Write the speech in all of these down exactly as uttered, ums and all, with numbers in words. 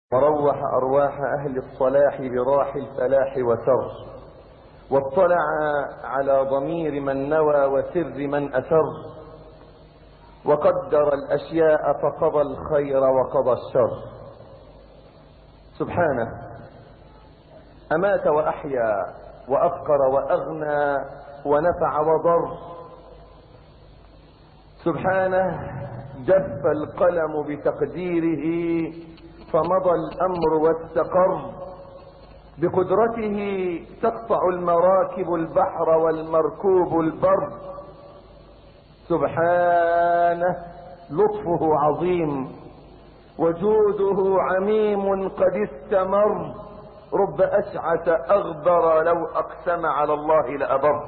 وروح أرواح أهل الصلاح براح الفلاح وسر، واطلع على ضمير من نوى وسر من أسر، وقدر الأشياء فقضى الخير وقضى الشر. سبحانه أمات وأحيا وأفقر وأغنى ونفع وضر. سبحانه جف القلم بتقديره فمضى الأمر واستقر. بقدرته تقطع المراكب البحر والمركوب البر. سبحانه لطفه عظيم وجوده عميم قد استمر. رب أشعث أغبر لو أقسم على الله لأبر.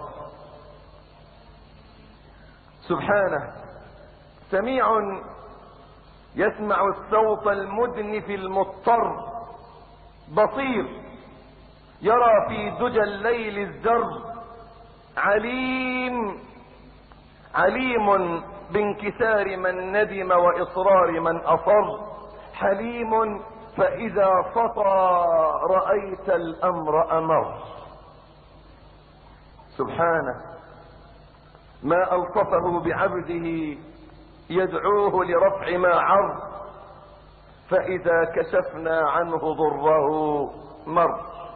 سبحانه سميع يسمع الصوت المدنف المضطر. بصير يرى في دجى الليل الزر. عليم عليم بانكسار من ندم وإصرار من أصر. حليم فإذا سطى رأيت الأمر أمر. سبحانه ما ألطفه بعبده يدعوه لرفع ما عر. فإذا كشفنا عنه ضره مر.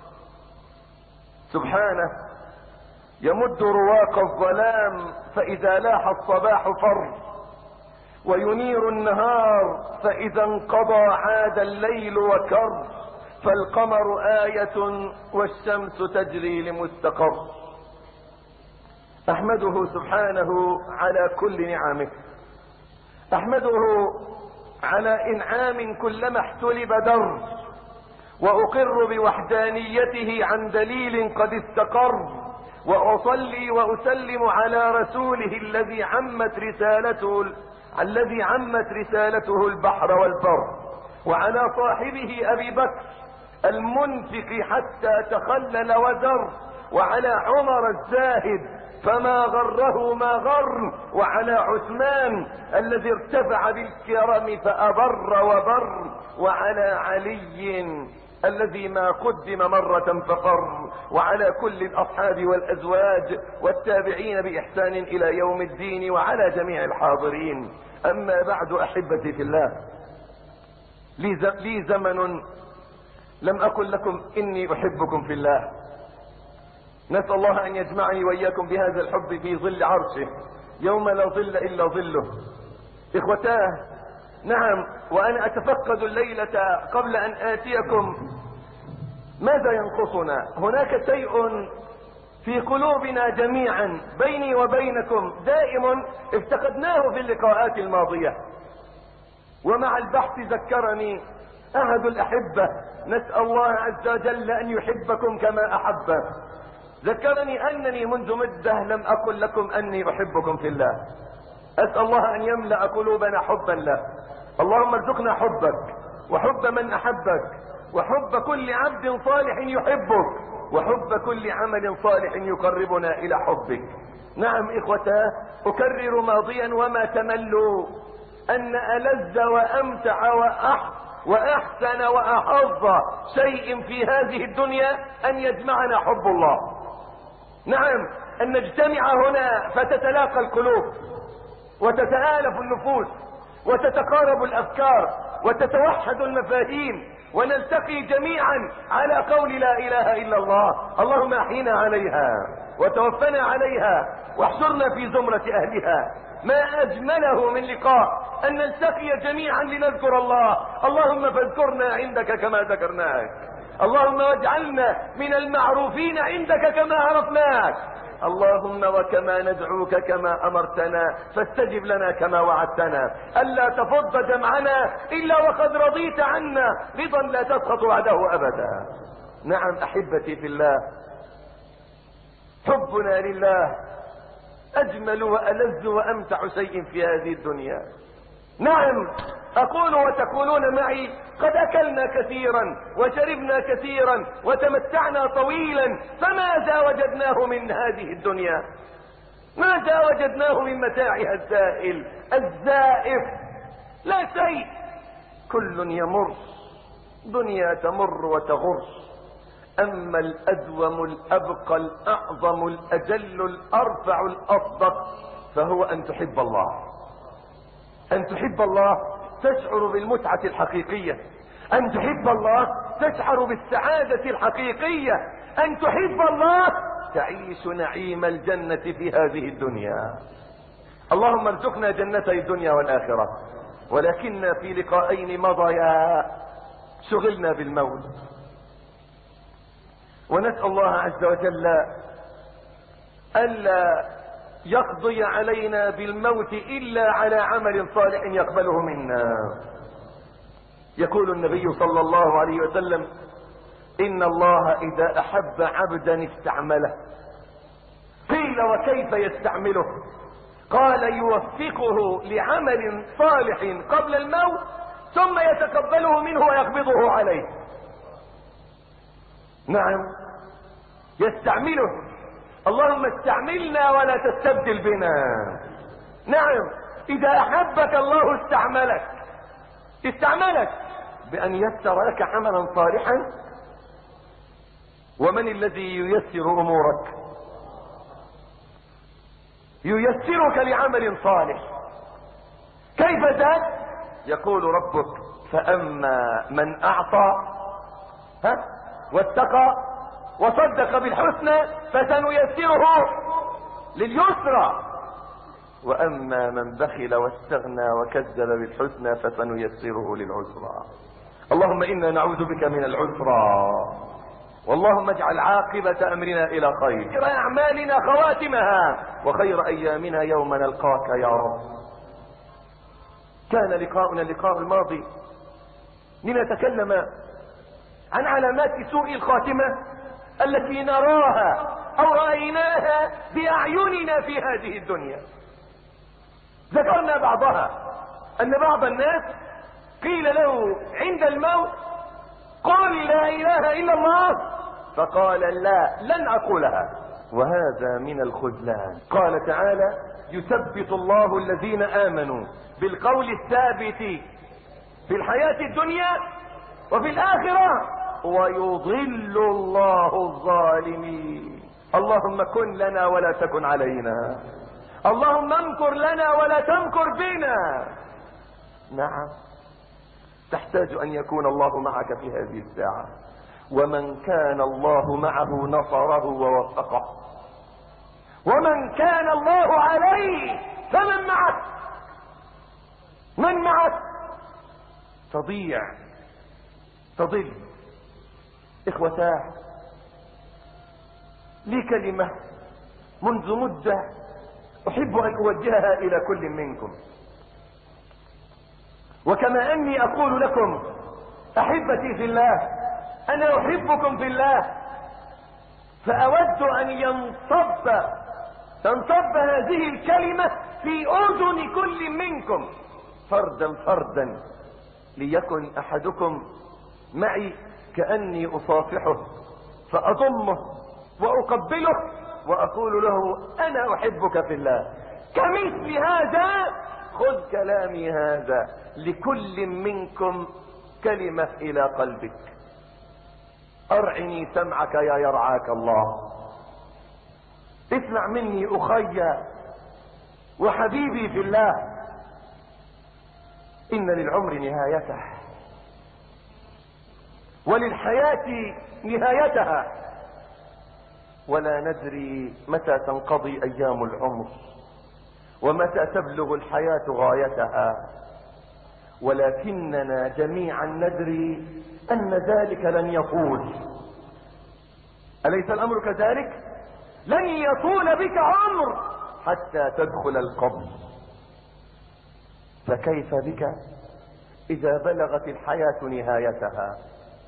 سبحانه يمد رواق الظلام فإذا لاح الصباح فر. وينير النهار فإذا انقضى عاد الليل وكر. فالقمر آية والشمس تجري لمستقر. أحمده سبحانه على كل نعمه. أحمده على إنعام كلما احتلب در. وأقر بوحدانيته عن دليل قد استقر. وأصلي وأسلم على رسوله الذي عمت رسالته الذي عمت رسالته البحر والبر. وعلى صاحبه أبي بكر المنفق حتى تخلل وزر. وعلى عمر الزاهد فما غره ما غر. وعلى عثمان الذي ارتفع بالكرم فأبر وبر. وعلى علي الذي ما قدم مرة فقر. وعلى كل الأصحاب والأزواج والتابعين بإحسان إلى يوم الدين. وعلى جميع الحاضرين. أما بعد أحبتي في الله، لي زمن لم أقل لكم إني أحبكم في الله. نسأل الله أن يجمعني وإياكم بهذا الحب في ظل عرشه يوم لا ظل إلا ظله. إخوتاه، نعم، وأنا أتفقد الليلة قبل أن آتيكم ماذا ينقصنا. هناك شيء في قلوبنا جميعا بيني وبينكم دائم افتقدناه في اللقاءات الماضية. ومع البحث ذكرني أحد الأحبة، نسأل الله عز وجل أن يحبكم كما أحبه، ذكرني أنني منذ مدة لم أقل لكم أني أحبكم في الله. أسأل الله أن يملأ قلوبنا حبا له. اللهم ارزقنا حبك وحب من أحبك وحب كل عبد صالح يحبك وحب كل عمل صالح يقربنا إلى حبك. نعم إخوتاه، أكرر ماضيا وما تملوا أن ألذ وأمتع وأح وأحسن وأحظ شيء في هذه الدنيا أن يجمعنا حب الله. نعم، أن نجتمع هنا فتتلاقى القلوب وتتآلف النفوس وتتقارب الأفكار وتتوحد المفاهيم ونلتقي جميعا على قول لا إله إلا الله. اللهم أحينا عليها وتوفنا عليها واحشرنا في زمرة أهلها. ما أجمله من لقاء أن نلتقي جميعا لنذكر الله. اللهم فاذكرنا عندك كما ذكرناك. اللهم واجعلنا من المعروفين عندك كما عرفناك. اللهم وكما ندعوك كما أمرتنا فاستجب لنا كما وعدتنا. ألا تفض جمعنا إلا وقد رضيت عنا رضا لا تسخط بعده أبدا. نعم أحبتي في الله، حبنا لله أجمل وألذ وأمتع شيء في هذه الدنيا. نعم أقول وتقولون معي قد أكلنا كثيرا وشربنا كثيرا وتمتعنا طويلا، فماذا وجدناه من هذه الدنيا؟ ماذا وجدناه من متاعها الزائل الزائف؟ لا شيء. كل يمر دنيا تمر وتغر. اما الادوم الابقى الاعظم الاجل الارفع الاصدق فهو ان تحب الله. ان تحب الله تشعر بالمتعة الحقيقية. ان تحب الله تشعر بالسعادة الحقيقية. ان تحب الله تعيش نعيم الجنة في هذه الدنيا. اللهم ارزقنا جنتي الدنيا والآخرة. ولكن في لقاءين مضيا شغلنا بالموت، ونسأل الله عز وجل ألا يقضي علينا بالموت إلا على عمل صالح يقبله منا. يقول النبي صلى الله عليه وسلم: إن الله إذا أحب عبدا استعمله. قيل: وكيف يستعمله؟ قال: يوفقه لعمل صالح قبل الموت ثم يتقبله منه ويقبضه عليه. نعم، يستعمله. اللهم استعملنا ولا تستبدل بنا. نعم، اذا احبك الله استعملك استعملك بان يسر لك عملا صالحا. ومن الذي ييسر امورك؟ ييسرك لعمل صالح. كيف ذاك؟ يقول ربك: فاما من اعطى ها واتقى وصدق بالحسنى فسنيسره لليسرى، واما من بخل واستغنى وكذب بالحسنى فسنيسره للعسرى. اللهم انا نعوذ بك من العسرى، واللهم اجعل عاقبة امرنا الى خير، خير اعمالنا خواتمها، وخير ايامنا يوم نلقاك يا رب. كان لقاؤنا اللقاء الماضي لنتكلم عن علامات سوء الخاتمة التي نراها او رأيناها باعيننا في هذه الدنيا. ذكرنا بعضها، ان بعض الناس قيل له عند الموت: قل لا اله الا الله، فقال: لا، لن اقولها. وهذا من الخذلان. قال تعالى: يثبت الله الذين امنوا بالقول الثابت في الحياة الدنيا وفي الاخرة ويضل الله الظالمين. اللهم كن لنا ولا تكن علينا، اللهم امكر لنا ولا تمكر بنا. نعم، تحتاج ان يكون الله معك في هذه الساعة، ومن كان الله معه نصره ووفقه، ومن كان الله عليه فمن معك؟ من معك؟ تضيع تضل. اخوتاه، لي كلمة منذ مدة احب ان اوجهها الى كل منكم، وكما اني اقول لكم احبتي في الله، انا احبكم في الله، فاود ان ينصب تنصب هذه الكلمة في اذن كل منكم فردا فردا، ليكن احدكم معي كأني اصافحه فاضمه واقبله واقول له: انا احبك في الله. كمثل هذا خذ كلامي هذا لكل منكم كلمة الى قلبك. ارعني سمعك يا يرعاك الله. اسمع مني اخي وحبيبي في الله، ان للعمر نهايته وللحياة نهايتها، ولا ندري متى تنقضي ايام العمر ومتى تبلغ الحياة غايتها، ولكننا جميعا ندري ان ذلك لن يطول. اليس الامر كذلك؟ لن يطول بك عمر حتى تدخل القبر، فكيف بك اذا بلغت الحياة نهايتها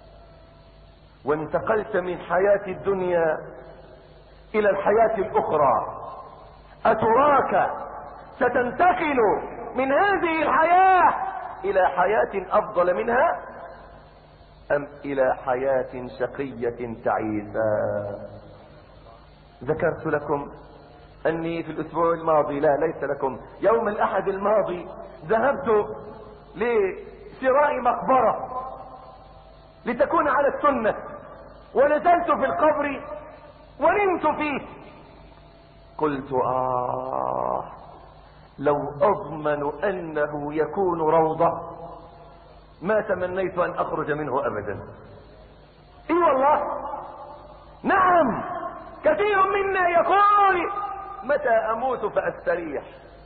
وانتقلت من حياة الدنيا الى الحياة الاخرى؟ اتراك ستنتقل من هذه الحياة الى حياة افضل منها، ام الى حياة شقية تعيسة؟ ذكرت لكم اني في الاسبوع الماضي، لا ليس لكم، يوم الاحد الماضي ذهبت لشراء مقبرة لتكون على السنة، ونزلت في القبر ونمت فيه. قلت آه لو أضمن أنه يكون روضة ما تمنيت أن أخرج منه أبدا. إي والله، نعم، كثير منا يقول متى أموت فأستريح،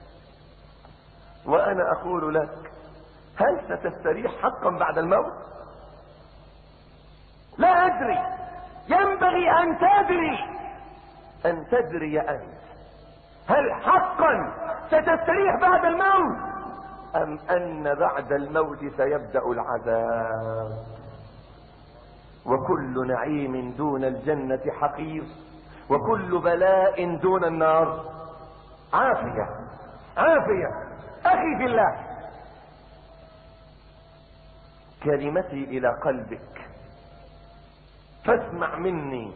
وأنا أقول لك هل ستستريح حقا بعد الموت؟ لا أدري، ينبغي أن تدري أن تدري أنت هل حقا ستستريح بعد الموت، أم أن بعد الموت سيبدأ العذاب، وكل نعيم دون الجنة حقير، وكل بلاء دون النار عافية عافية. أخي في الله، كلمتي إلى قلبك فاسمع مني.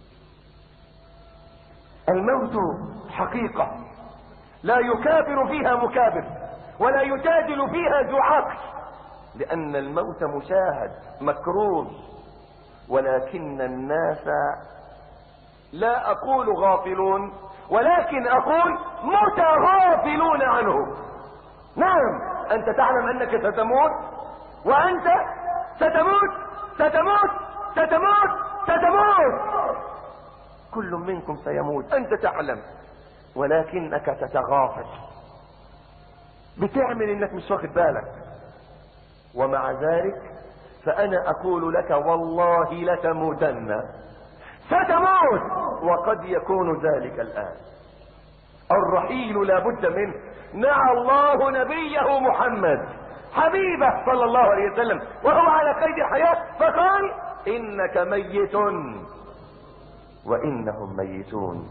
الموت حقيقة لا يكابر فيها مكابر، ولا يجادل فيها ذو عقل، لأن الموت مشاهد مكروه، ولكن الناس لا أقول غافلون، ولكن أقول متغافلون عنه. نعم، أنت تعلم أنك ستموت، وأنت ستموت ستموت ستموت ستموت، كل منكم سيموت، أنت تعلم، ولكنك تتغافل، بتعمل انك مش واخد بالك. ومع ذلك فأنا أقول لك والله لتموتن، ستموت، وقد يكون ذلك الآن. الرحيل لا بد منه. نعى الله نبيه محمد حبيبه صلى الله عليه وسلم وهو على قيد الحياة فقال إنك ميت وإنهم ميتون،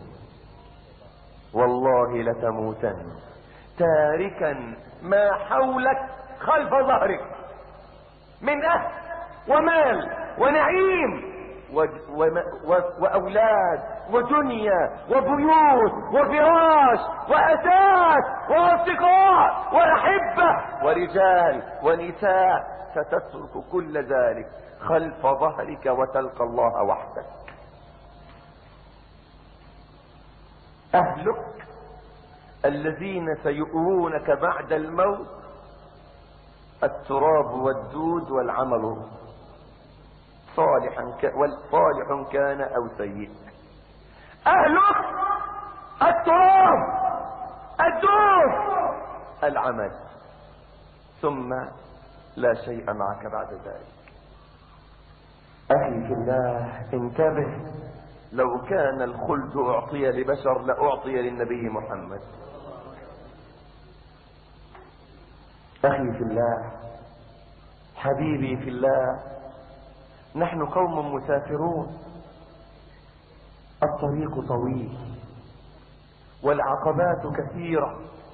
والله لتموتن تاركا ما حولك خلف ظهرك من أهل ومال ونعيم و... و... و... وأولاد ودنيا وبيوت وفراش وأساس وأصدقاء وأحبة ورجال ونساء، ستترك كل ذلك خلف ظهرك وتلقى الله وحدك. أهلك الذين سيؤوونك بعد الموت التراب والدود والعمل، صالحا ك... والصالح كان أو سيء. أهلك التراب الدود العمل، ثم لا شيء معك بعد ذلك. أخي في الله انتبه، لو كان الخلد أعطي لبشر لأعطي للنبي محمد. أخي في الله، حبيبي في الله، نحن قوم مسافرون، الطريق طويل والعقبات كثيرة.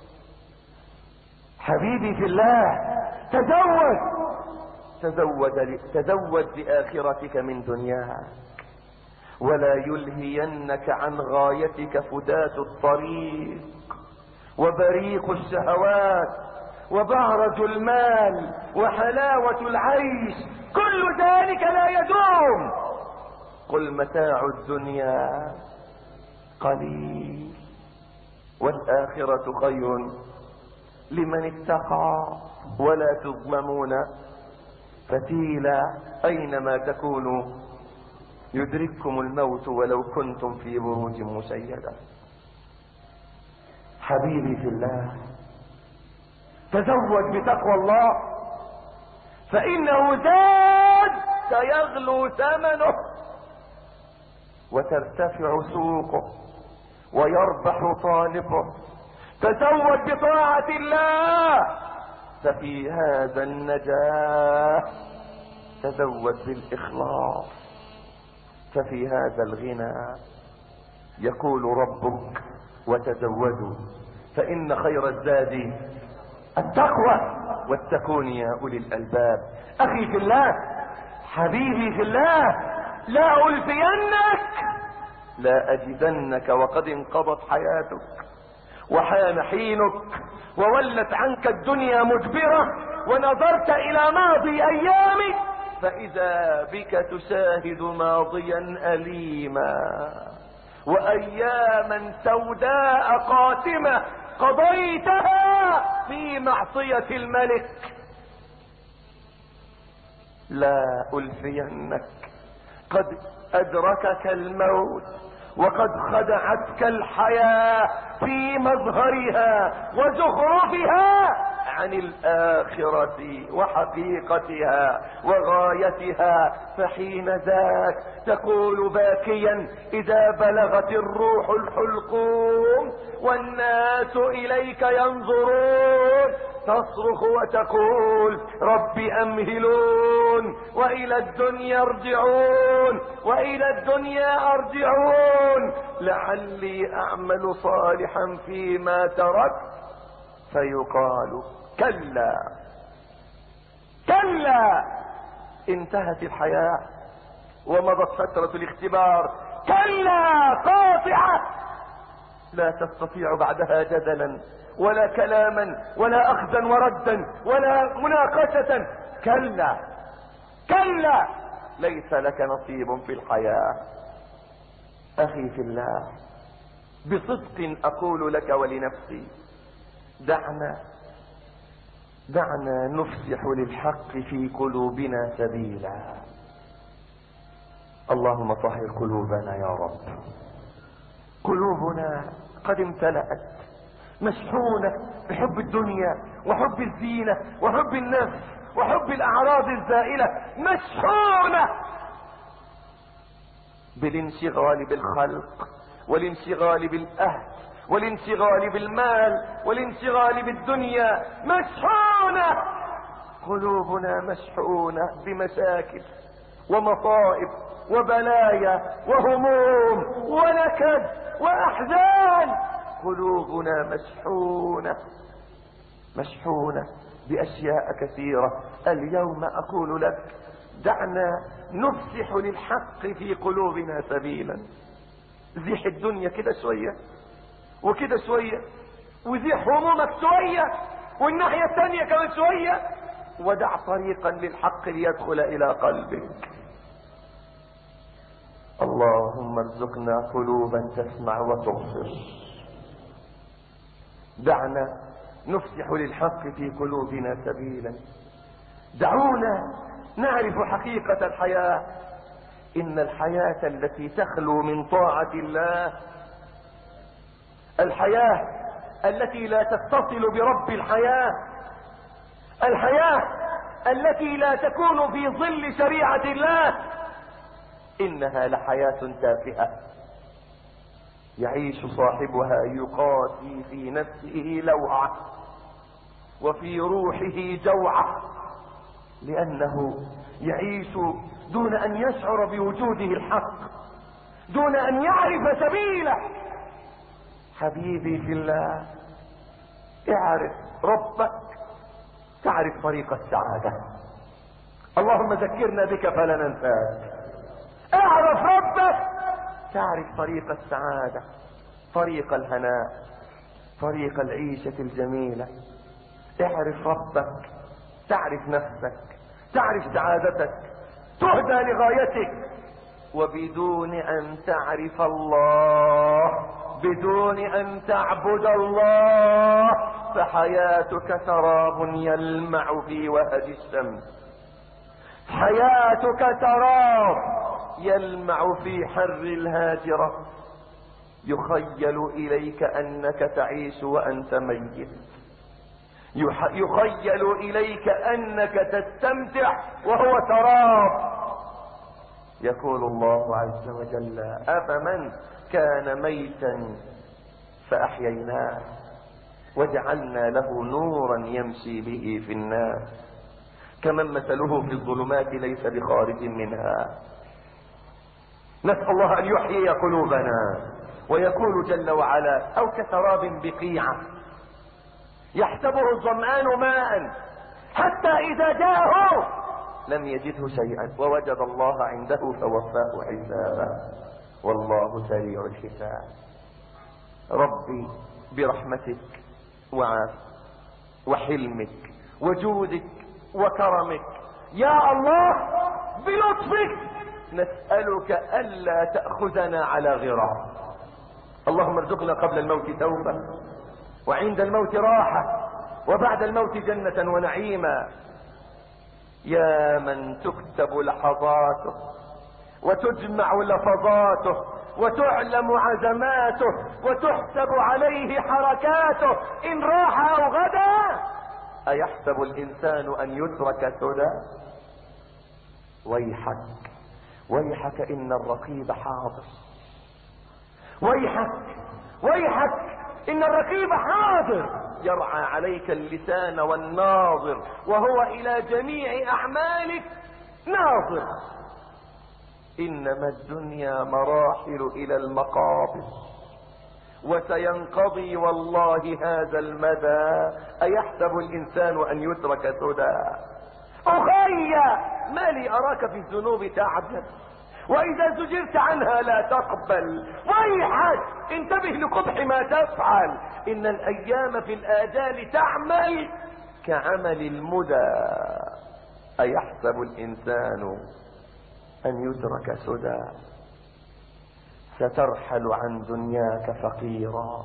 حبيبي في الله، تزود تزود تزود لآخرتك من دنياك، ولا يلهينك عن غايتك فتات الطريق وبريق الشهوات وبعرج المال وحلاوة العيش، كل ذلك لا يدوم. قل متاع الدنيا قليل والآخرة خير لمن اتقى ولا تظلمون فتيلا. أينما تكونوا يدرككم الموت ولو كنتم في بروج مشيدة. حبيبي في الله، تزود بتقوى الله، فإنه زاد سيغلو ثمنه وترتفع سوقه ويربح طالبه. تزود بطاعة الله ففي هذا النجاة، تزود بالإخلاص ففي هذا الغنى. يقول ربك وتزودوا فإن خير الزاد التقوى واتقون يا أولي الألباب. أخي في الله، حبيبي في الله، لا ألفينك، لا أجدنك وقد انقضت حياتك وحان حينك وولت عنك الدنيا مدبرة ونظرت إلى ماضي أيامك فإذا بك تشاهد ماضيا أليما وأياما سوداء قاتمة قضيتها في معصية الملك. لا ألفينك، قد أدركك الموت وقد خدعتك الحياة في مظهرها وزخرفها عن الآخرة وحقيقتها وغايتها. فحين ذاك تقول باكيا إذا بلغت الروح الحلقوم والناس إليك ينظرون، تصرخ وتقول رب أمهلون وإلى الدنيا ارجعون وإلى الدنيا ارجعون لعلي أعمل صالحا فيما تركت. فيقال كلا كلا، انتهت الحياة ومضت فترة الاختبار. كلا قاطعة، لا تستطيع بعدها جدلا ولا كلاما ولا اخذا وردا ولا مناقشة. كلا كلا، ليس لك نصيب في الحياة. اخي في الله، بصدق اقول لك ولنفسي، دعنا دعنا نفسح للحق في قلوبنا سبيلا. اللهم طهر قلوبنا يا رب. قلوبنا قد امتلأت مشحونة بحب الدنيا وحب الزينة وحب النفس وحب الأعراض الزائلة، مشحونة بالانشغال بالخلق والانشغال بالأهل والانشغال بالمال والانشغال بالدنيا. مشحونة قلوبنا، مشحونة بمشاكل ومصائب وبلايا وهموم ونكد وأحزان. قلوبنا مشحونة مشحونة بأشياء كثيرة. اليوم أقول لك دعنا نفسح للحق في قلوبنا سبيلا. زيح الدنيا كده شوية وكده شوية، وزيح همومك شوية والناحية الثانية كمان شوية، ودع طريقا للحق ليدخل إلى قلبك. اللهم ارزقنا قلوبا تسمع وتبصر. دعنا نفسح للحق في قلوبنا سبيلا. دعونا نعرف حقيقة الحياة. إن الحياة التي تخلو من طاعة الله، الحياة التي لا تتصل برب الحياة، الحياة التي لا تكون في ظل شريعة الله، إنها لحياة تافهة يعيش صاحبها يقاسي في نفسه لوعة وفي روحه جوعة، لأنه يعيش دون أن يشعر بوجوده الحق، دون أن يعرف سبيله. حبيبي في الله، اعرف ربك تعرف طريق السعادة. اللهم ذكرنا بك فلا ننساك. اعرف ربك تعرف طريق السعادة، طريق الهناء، طريق العيشة الجميلة. اعرف ربك تعرف نفسك، تعرف سعادتك، تهدى لغايتك. وبدون ان تعرف الله، بدون ان تعبد الله، فحياتك سراب يلمع في وهج الشمس. حياتك سراب يلمع في حر الهاجرة. يخيل اليك انك تعيش وانت ميت، يخيل اليك انك تستمتع وهو سراب. يقول الله عز وجل: افمن كان ميتا فاحييناه وجعلنا له نورا يمشي به في الناس كمن مثله في الظلمات ليس بخارج منها. نسأل الله ان يحيي قلوبنا. ويقول جل وعلا: او كسراب بقيعة يحسبه الظمآن ماء حتى اذا جاءه لم يجده شيئا ووجد الله عنده فوفاه حسابه والله سريع الحساب. ربي برحمتك وعافك وحلمك وجودك وكرمك يا الله بلطفك نسألك ألا تأخذنا على غرار. اللهم ارزقنا قبل الموت توبة، وعند الموت راحة، وبعد الموت جنة ونعيما. يا من تكتب لحظاته وتجمع لفظاته وتعلم عزماته وتحسب عليه حركاته، إن راح أو غدا أيحسب الإنسان أن يترك سدى؟ ويحك ويحك إن الرقيب حاضر، ويحك ويحك إن الرقيب حاضر يرعى عليك اللسان والناظر، وهو إلى جميع أعمالك ناظر. إنما الدنيا مراحل إلى المقابر، وسينقضي والله هذا المدى. أيحسب الإنسان أن يترك سدى؟ أخي ما لي أراك في الذنوب تعجب، وإذا زجرت عنها لا تقبل. ويحك انتبه لقبح ما تفعل، إن الأيام في الآجال تعمل كعمل المدى. أيحسب الإنسان أن يترك سدى؟ سترحل عن دنياك فقيرا،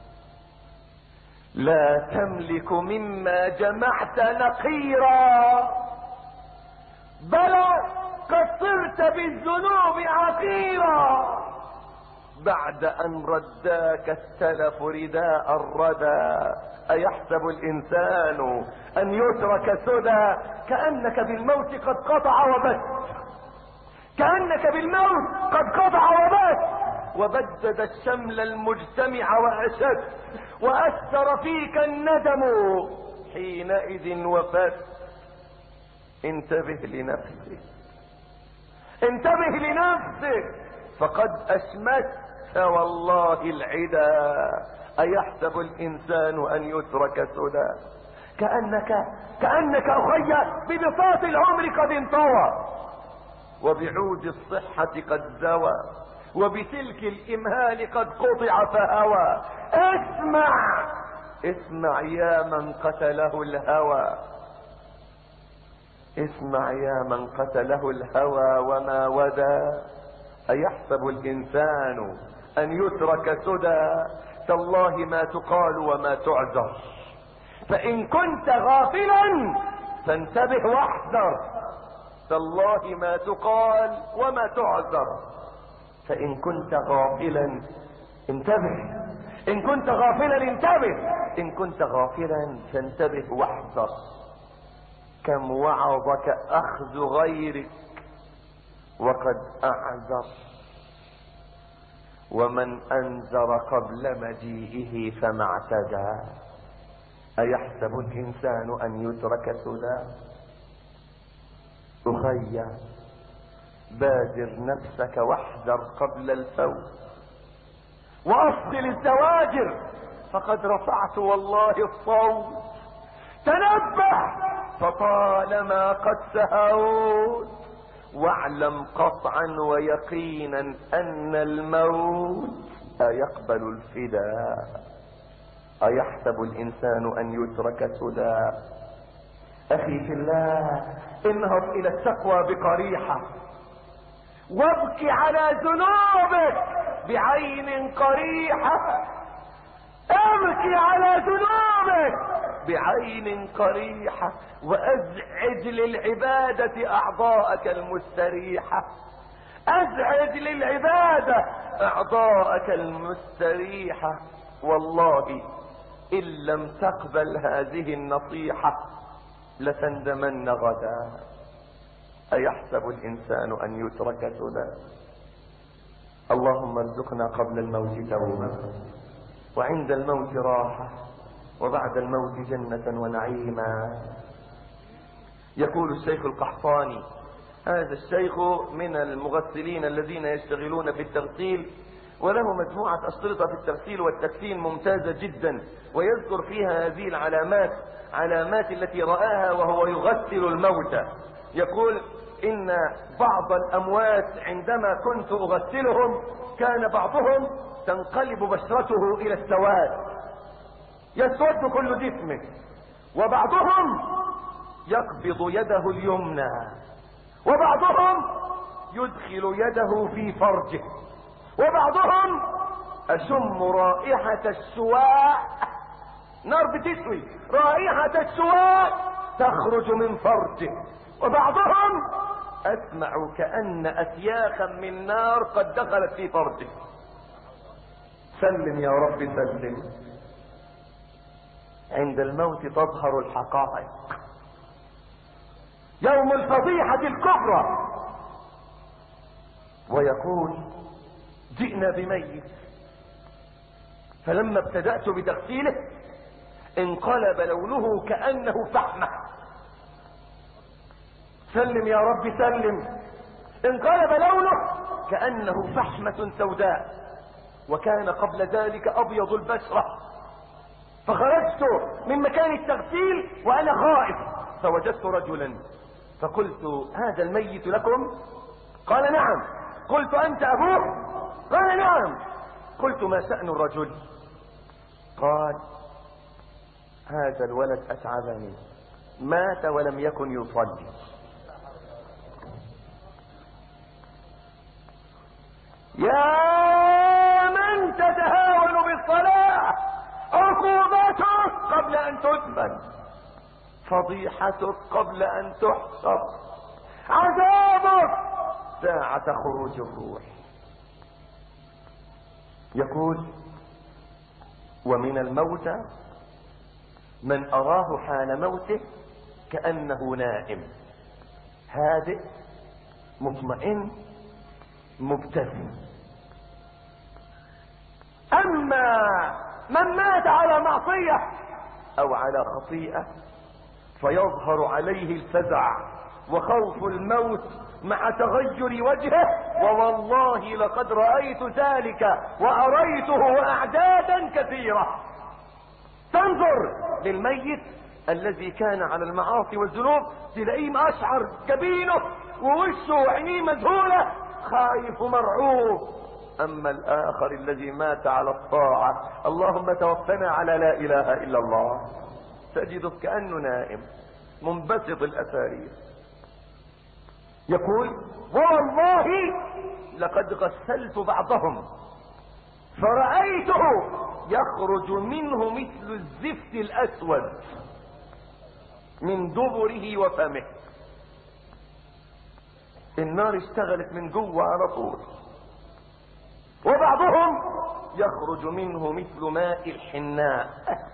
لا تملك مما جمعت نقيرا، بلى قد صرت بالذنوب عقيرا، بعد أن رداك السلف رداء الردى. أيحسب الإنسان أن يترك سدى؟ كأنك بالموت قد قطع وبت، كأنك بالموت قد قطع وبت، وبدد الشمل المجتمع وأشد، وأثر فيك الندم حينئذ وفت. انتبه لنفسك، انتبه لنفسك، فقد أشمت والله العدا. أيحسب الإنسان أن يترك سدى؟ كأنك كأنك أخي ببساط العمر قد انطوى، وبعود الصحة قد زوى، وبسلك الإمهال قد قطع فهوى. اسمع اسمع يا من قتله الهوى، اسمع يا من قتله الهوى وما ودى. أيحسب الإنسان أن يترك سدى؟ تالله ما تقال وما تعذر، فإن كنت غافلا فانتبه واحذر. تالله ما تقال وما تعذر، فإن كنت غافلا انتبه، إن كنت غافلا انتبه، إن كنت غافلا فانتبه واحذر. كم وعظك أخذ غيرك وقد أعذر، ومن أنذر قبل مجيئه فما اعتدى. أيحسب الإنسان أن يترك سدى؟ أخي بادر نفسك واحذر قبل الفوت، وأصل الزواجر فقد رفعت والله الصوت. تنبه فطالما قد سهوت، واعلم قطعا ويقينا أن الموت أيقبل الفداء. أيحسب الإنسان أن يترك سدى؟ أخي في الله، انهض إلى التقوى بقريحة، وابكي على ذنوبك بعين قريحة، ابكي على ذنوبك بعين قريحة، وازعج للعبادة اعضاءك المستريحة، ازعج للعبادة اعضاءك المستريحة. والله ان لم تقبل هذه النصيحة لتندمن غدا. أيحسب الإنسان أن يترك سدى؟ اللهم ارزقنا قبل الموت توبة، وعند الموت راحة، وبعد الموت جنة ونعيما. يقول الشيخ القحطاني، هذا الشيخ من المغسلين الذين يشتغلون في التغسيل، وله مجموعة أشرطة في التغسيل والتكفين ممتازة جدا، ويذكر فيها هذه العلامات، علامات التي رآها وهو يغسل الموتى. يقول إن بعض الأموات عندما كنت أغسلهم كان بعضهم تنقلب بشرته إلى السواد، يسود كل جسمه، وبعضهم يقبض يده اليمنى وبعضهم يدخل يده في فرجه، وبعضهم اشم رائحة السواء، نار بتسوي، رائحة السواء تخرج من فرجه، وبعضهم اسمع كأن اسياخا من نار قد دخلت في فرجه. سلم يا رب سلم. عند الموت تظهر الحقائق، يوم الفضيحة الكبرى. ويقول جئنا بميت، فلما ابتدأت بتغسيله انقلب لونه كأنه فحمة. سلم يا رب سلم. انقلب لونه كأنه فحمة سوداء، وكان قبل ذلك أبيض البشرة. فخرجت من مكان التغسيل وأنا خائف، فوجدت رجلا فقلت هذا الميت لكم؟ قال نعم. قلت أنت أبوه؟ قال نعم. قلت ما شأن الرجل؟ قال هذا الولد أتعبني، مات ولم يكن يصلي. يا من تتهاون بالصلاة، عقوبتك قبل أن تدفن، فضيحتك قبل أن تحشر، عذابك ساعة خروج الروح. يقول ومن الموتى من أراه حال موته كأنه نائم هادئ مطمئن مبتسم. أما من مات على معصية أو على خطيئة فيظهر عليه الفزع وخوف الموت مع تغير وجهه، ووالله لقد رأيت ذلك وأريته وأعدادا كثيرة. تنظر للميت الذي كان على المعاصي والذنوب تلاقيه أشعر جبينه ووشه وعينيه مذهولة خايف ومرعوب. أما الآخر الذي مات على الطاعة اللهم توفنا على لا إله إلا الله تجده كأنه نائم منبسط الأسارير. يقول والله لقد غسلت بعضهم فرأيته يخرج منه مثل الزفت الأسود من دبره وفمه. النار اشتغلت من جوه على طول. وبعضهم يخرج منه مثل ماء الحناء،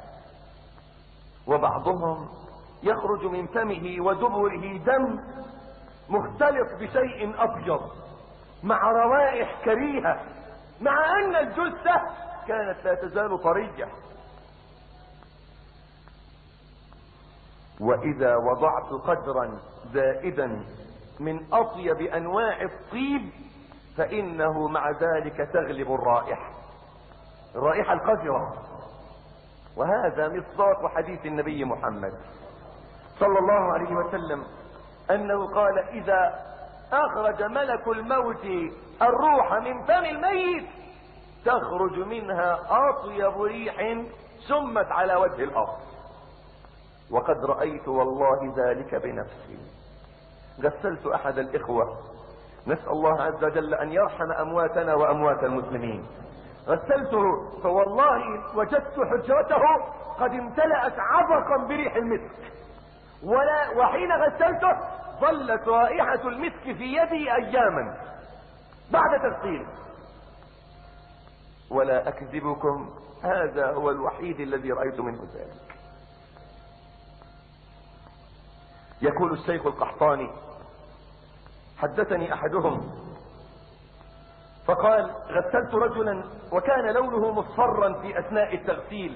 وبعضهم يخرج من فمه ودبره دم مختلط بشيء أبيض مع روائح كريهة، مع أن الجثة كانت لا تزال طرية. وإذا وضعت قدرا زائدا من أطيب أنواع الطيب فإنه مع ذلك تغلب الرائحة، الرائحة القذرة. وهذا مصداق حديث النبي محمد صلى الله عليه وسلم أنه قال إذا أخرج ملك الموت الروح من فم الميت تخرج منها أطيب ريح سمت على وجه الأرض. وقد رأيت والله ذلك بنفسي. غسلت أحد الإخوة، نسأل الله عز وجل أن يرحم أمواتنا وأموات المسلمين، غسلته فوالله وجدت حجرته قد امتلأت عبقا بريح المسك، ولا وحين غسلته ظلت رائحة المسك في يدي أياما بعد تغسيله. ولا أكذبكم هذا هو الوحيد الذي رأيت منه ذلك. يقول الشيخ القحطاني حدثني أحدهم فقال غسلت رجلا وكان لونه مصفرا في أثناء التغسيل،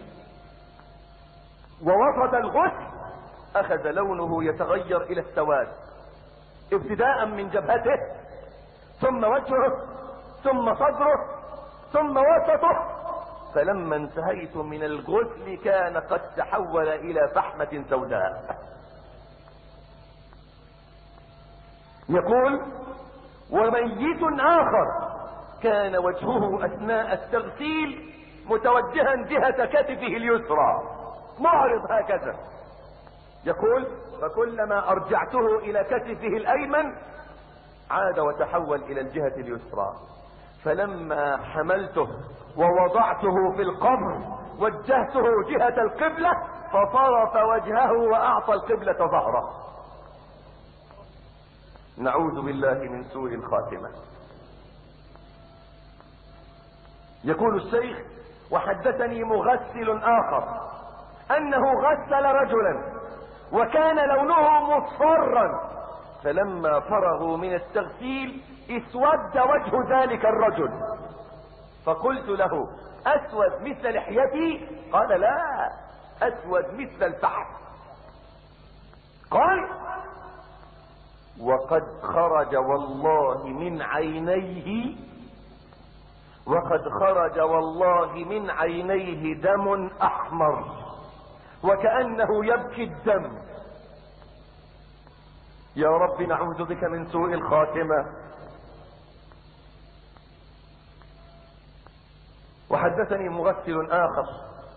ووسط الغسل أخذ لونه يتغير إلى السواد ابتداء من جبهته ثم وجهه ثم صدره ثم وسطه، فلما انتهيت من الغسل كان قد تحول إلى فحمة سوداء. يقول وميت آخر كان وجهه أثناء التغسيل متوجها جهة كتفه اليسرى معرض هكذا. يقول فكلما أرجعته إلى كتفه الأيمن عاد وتحول الى الجهة اليسرى. فلما حملته ووضعته في القبر وجهته جهة القبلة فصرف وجهه واعطى القبلة ظهره. نعوذ بالله من سوء الخاتمة. يقول الشيخ: وحدثني مغسل اخر انه غسل رجلا وكان لونه مصفرا، فلما فرغوا من التغسيل اسود وجه ذلك الرجل، فقلت له: اسود مثل لحيتي؟ قال: لا، اسود مثل الفحم. قال: وقد خرج والله من عينيه وقد خرج والله من عينيه دم احمر وكأنه يبكي الدم. يا رب نعوذ بك من سوء الخاتمة. وحدثني مغسل اخر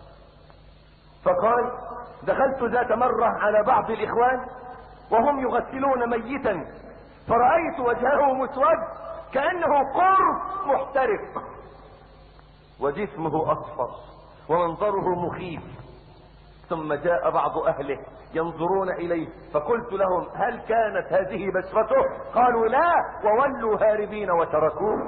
فقال: دخلت ذات مرة على بعض الاخوان وهم يغسلون ميتا، فرأيت وجهه مسود كأنه قرص محترق وجسمه اصفر ومنظره مخيف. ثم جاء بعض اهله ينظرون اليه، فقلت لهم: هل كانت هذه بشرته؟ قالوا: لا، وولوا هاربين وتركوه.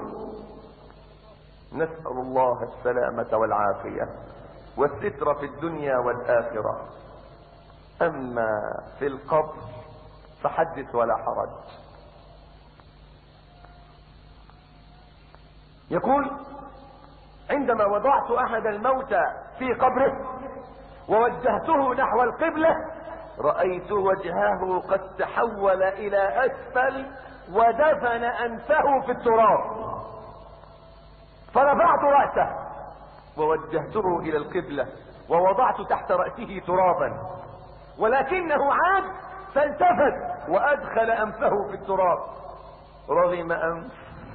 نسأل الله السلامة والعافية والستر في الدنيا والآخرة. اما في القبر فحدث ولا حرج. يقول: عندما وضعت احد الموتى في قبره ووجهته نحو القبلة رأيت وجهه قد تحول الى اسفل ودفن انفه في التراب، فرفعت رأسه ووجهته الى القبلة ووضعت تحت رأسه ترابا، ولكنه عاد فالتفت وادخل انفه في التراب، رغم انف.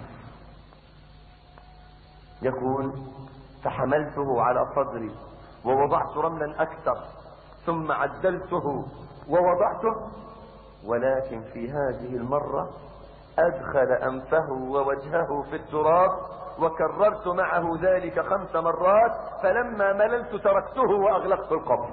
يقول: فحملته على صدري ووضعت رملا اكثر ثم عدلته ووضعته، ولكن في هذه المرة ادخل انفه ووجهه في التراب، وكررت معه ذلك خمس مرات، فلما مللت تركته واغلقت القبر.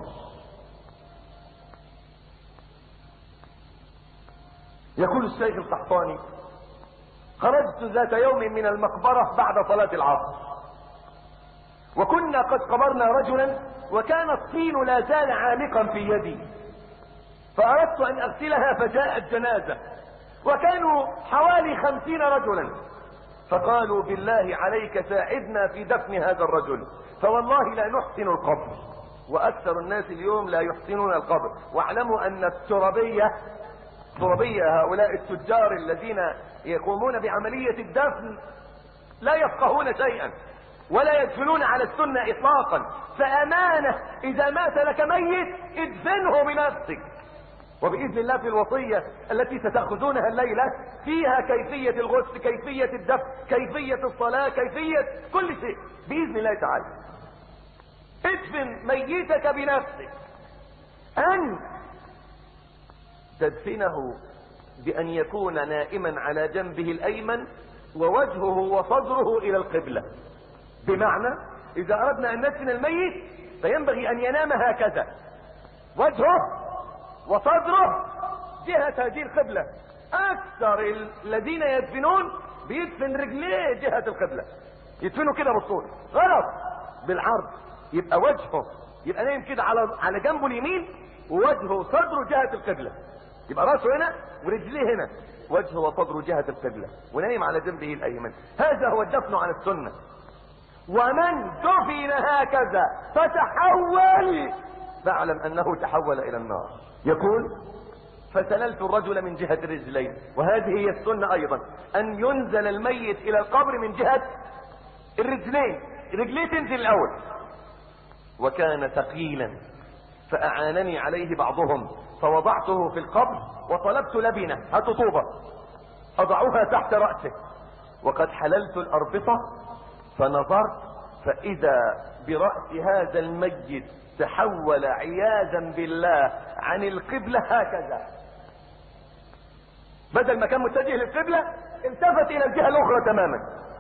يقول الشيخ القحطاني: خرجت ذات يوم من المقبرة بعد صلاة العصر، وكنا قد قبرنا رجلا وكان الطين لا زال عالقا في يدي، فأردت أن أغسلها فجاءت جنازة وكانوا حوالي خمسين رجلا، فقالوا: بالله عليك ساعدنا في دفن هذا الرجل، فوالله لا نحسن القبر. وأكثر الناس اليوم لا يحسنون القبر. واعلموا أن الترابية ترابية هؤلاء التجار الذين يقومون بعملية الدفن لا يفقهون شيئا ولا يدفنون على السنة اطلاقا. فامانة اذا مات لك ميت ادفنه بنفسك، وباذن الله في الوصية التي ستأخذونها الليلة فيها كيفية الغسل، كيفية الدفن، كيفية الصلاة، كيفية كل شيء باذن الله تعالى. ادفن ميتك بنفسك. ان تدفنه بان يكون نائما على جنبه الايمن ووجهه وصدره الى القبلة، بمعنى اذا اردنا ان ندفن الميت فينبغي ان ينام هكذا، وجهه وصدره جهة هذه القبلة. اكثر الذين يدفنون بيدفن رجليه جهة القبلة، يدفنوا كده بالطول، غلط، بالعرض. يبقى وجهه يبقى نايم كده على على جنبه اليمين ووجهه وصدره جهة القبلة، يبقى راسه هنا ورجليه هنا، وجهه وصدره جهة القبلة، ونايم على جنبه الايمن. هذا هو الدفن على السنة. ومن دفن هكذا فتحول فاعلم انه تحول الى النار. يقول: فسللت الرجل من جهة الرجلين، وهذه هي السنة ايضا، ان ينزل الميت الى القبر من جهة الرجلين، رجليه تنزل الاول. وكان ثقيلا فاعانني عليه بعضهم، فوضعته في القبر وطلبت لبنة، هاتوا طوبة اضعوها تحت رأسه، وقد حللت الاربطة فنظرت فاذا برأس هذا الميت تحول عياذا بالله عن القبلة هكذا، بدل ما كان متجه للقبلة التفت الى الجهة الاخرى تماما.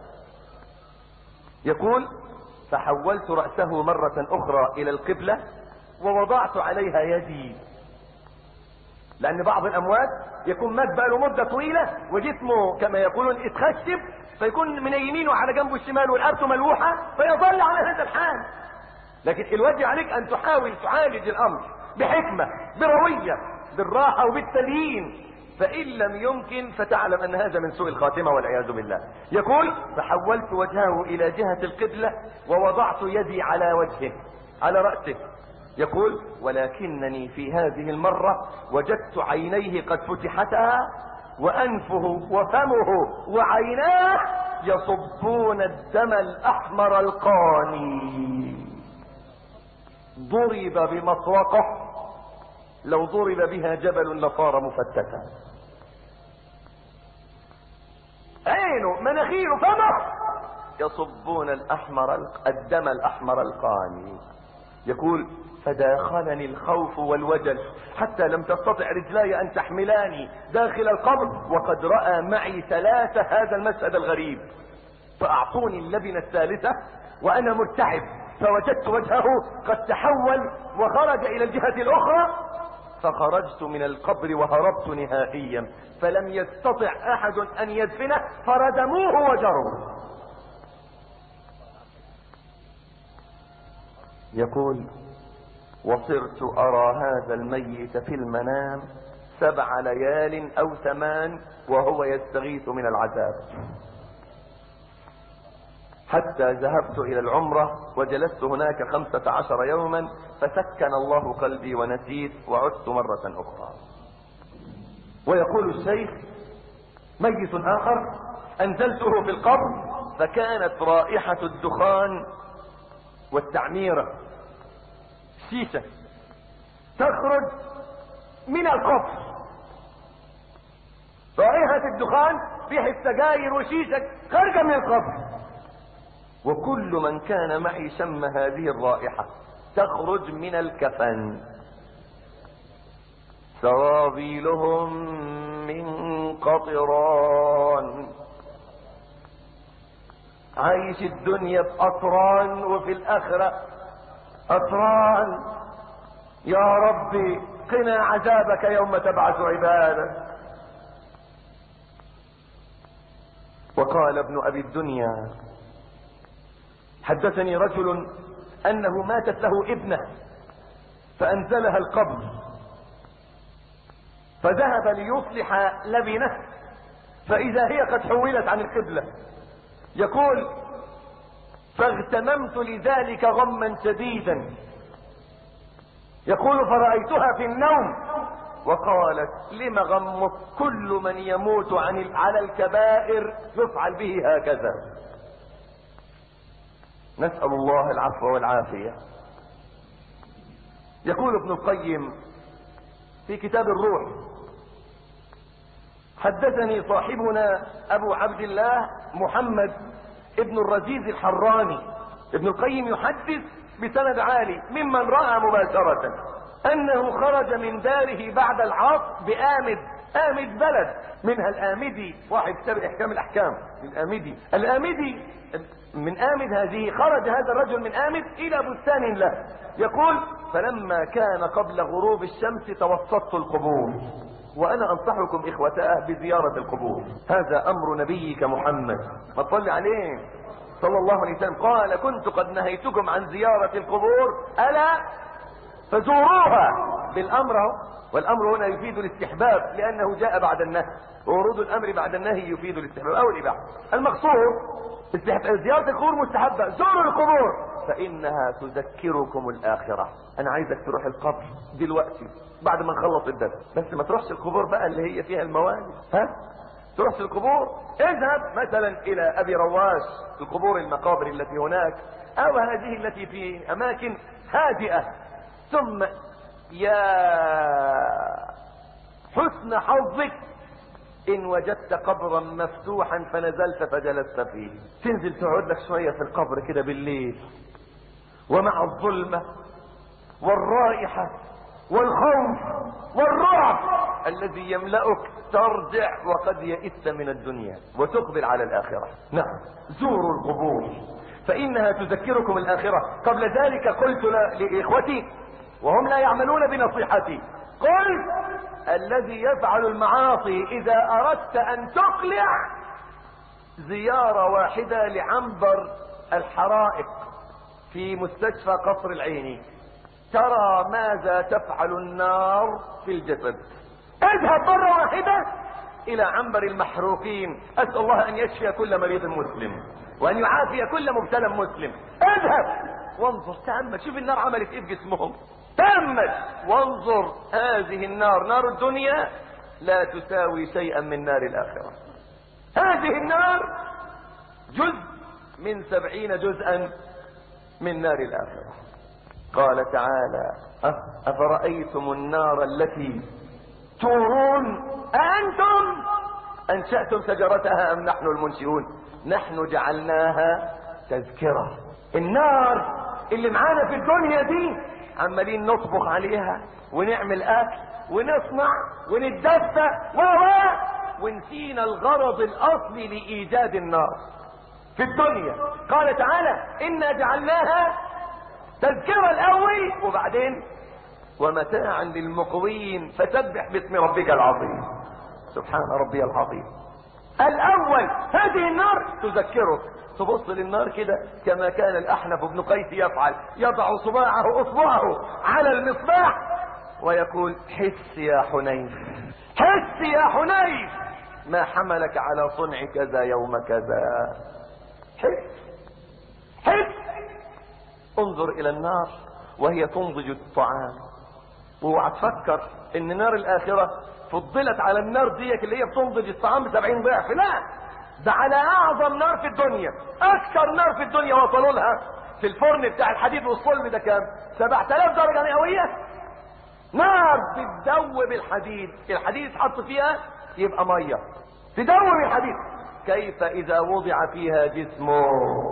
يقول فحولت رأسه مرة اخرى الى القبلة ووضعت عليها يدي. لان بعض الاموات يكون مات بقاله مدة طويلة وجسمه كما يقولون اتخشب، فيكون من يمينه على جنبه الشمال والارض ملوحة فيظل على هذا الحال. لكن الواجب عليك ان تحاول تعالج الامر بحكمة بروية بالراحة وبالتليين، فان لم يمكن فتعلم ان هذا من سوء الخاتمة والعياذ بالله. يقول فحولت وجهه الى جهة القبلة ووضعت يدي على وجهه على رأسه. يقول ولكنني في هذه المرة وجدت عينيه قد فتحتا وانفه وفمه وعيناه يصبون الدم الاحمر القاني. ضرب بمطرقه لو ضرب بها جبل لصار مفتتا. عينه مناخيره فمه يصبون الاحمر الدم الاحمر القاني. يقول فداخلني الخوف والوجل حتى لم تستطع رجلاي ان تحملاني داخل القبر وقد رأى معي ثلاثة هذا المشهد الغريب. فاعطوني اللبنة الثالثة وانا مرتعب، فوجدت وجهه قد تحول وخرج الى الجهة الاخرى، فخرجت من القبر وهربت نهائيا، فلم يستطع احد ان يدفنه فردموه وجروه. يقول وصرت ارى هذا الميت في المنام سبع ليال او ثمان وهو يستغيث من العذاب، حتى ذهبت الى العمرة وجلست هناك خمسة عشر يوما فسكن الله قلبي ونسيت وعدت مرة اخرى. ويقول الشيخ ميت اخر انزلته في القبر فكانت رائحة الدخان والتعميرة شيشة تخرج من القبر، رائحة الدخان فيها السجاير وشيشة خارجة من القبر. وكل من كان معي شم هذه الرائحة تخرج من الكفن. سرابيلهم من قطران. عايش الدنيا بأطران وفي الآخرة أطران. يا ربي قنا عذابك يوم تبعث عبادك. وقال ابن أبي الدنيا حدثني رجل أنه ماتت له ابنة فأنزلها القبر فذهب ليصلح لبنه فإذا هي قد حولت عن القبلة. يقول فاغتممت لذلك غما شديدا. يقول فرأيتها في النوم وقالت لم غمك كل من يموت عن على الكبائر يفعل به هكذا. نسأل الله العفو والعافية. يقول ابن القيم في كتاب الروح حدثني صاحبنا ابو عبد الله محمد ابن الرزيز الحراني. ابن القيم يحدث بسند عالي ممن رأى مباشرة انه خرج من داره بعد العصر بآمد. آمد بلد منها الآمدي واحد كتاب احكام الاحكام الآمدي. الآمدي من آمد هذه خرج هذا الرجل من آمد الى بستان له. يقول فلما كان قبل غروب الشمس توسطت القبور. وانا انصحكم اخوتاه بزيارة القبور. هذا امر نبيك محمد ما تصلي عليه صلى الله عليه وسلم. قال كنت قد نهيتكم عن زيارة القبور الا فزوروها بالامر. والامر هنا يفيد الاستحباب لانه جاء بعد النهي، ورود الامر بعد النهي يفيد الاستحباب او الاباحة. المقصود زيارة القبور مستحبة. زوروا القبور فانها تذكركم الاخرة. انا عايزك تروح القبر دلوقتي بعد ما نخلص الدرس، بس ما تروحش القبور بقى اللي هي فيها الموالد. ها تروحش القبور، اذهب مثلا الى ابي رواش القبور المقابر التي هناك او هذه التي في اماكن هادئة. ثم يا حسن حظك ان وجدت قبرا مفتوحا فنزلت فجلست فيه. تنزل تقعد لك شوية في القبر كده بالليل ومع الظلمة والرائحة والخوف والرعب الذي يملأك ترجع وقد يئست من الدنيا وتقبل على الآخرة. نعم، زوروا القبور فإنها تذكركم الآخرة. قبل ذلك قلت لإخوتي وهم لا يعملون بنصيحتي، قلت الذي يفعل المعاصي إذا أردت أن تقلع زيارة واحدة لعنبر الحرائق في مستشفى قصر العيني ترى ماذا تفعل النار في الجسد. اذهب مرة واحدة إلى عنبر المحروقين، أسأل الله أن يشفي كل مريض مسلم وأن يعافي كل مبتلى مسلم. اذهب وانظر، تأمل، شوف النار عملت إيه في جسمهم، تأمل وانظر. هذه النار، نار الدنيا، لا تساوي شيئا من نار الآخرة. هذه النار جزء من سبعين جزءا من نار الآخرة. قال تعالى: أفرأيتم النار التي تورون أأنتم أنشأتم شجرتها أم نحن المنشئون نحن جعلناها تذكرة. النار اللي معانا في الدنيا دي عمالين نطبخ عليها ونعمل أكل ونصنع ونتدفى وهو ونسينا الغرض الأصلي لإيجاد النار في الدنيا. قال تعالى: إنا جعلناها تذكرة الأول وبعدين ومتاعا للمقوين فسبح باسم ربك العظيم. سبحان ربي العظيم. الأول هذه النار تذكرك، تبص للنار كده كما كان الأحنف بن قيس يفعل، يضع صباعه أصبعه على المصباح ويقول: حس يا حنيف، حس يا حنيف، ما حملك على صنع كذا يوم كذا. حس حس. انظر الى النار وهي تنضج الطعام، واوعى تفكر ان نار الاخرة فضلت على النار ديك اللي هي بتنضج الطعام بسبعين ضعف، لا، ده على اعظم نار في الدنيا، اكثر نار في الدنيا وصلوا لها في الفرن بتاع الحديد والصلب ده كام؟ سبعة آلاف درجة مئوية. نار بتدوب الحديد، الحديد يتحط فيها يبقى ميه، تدوب الحديد. كيف اذا وضع فيها جسمه؟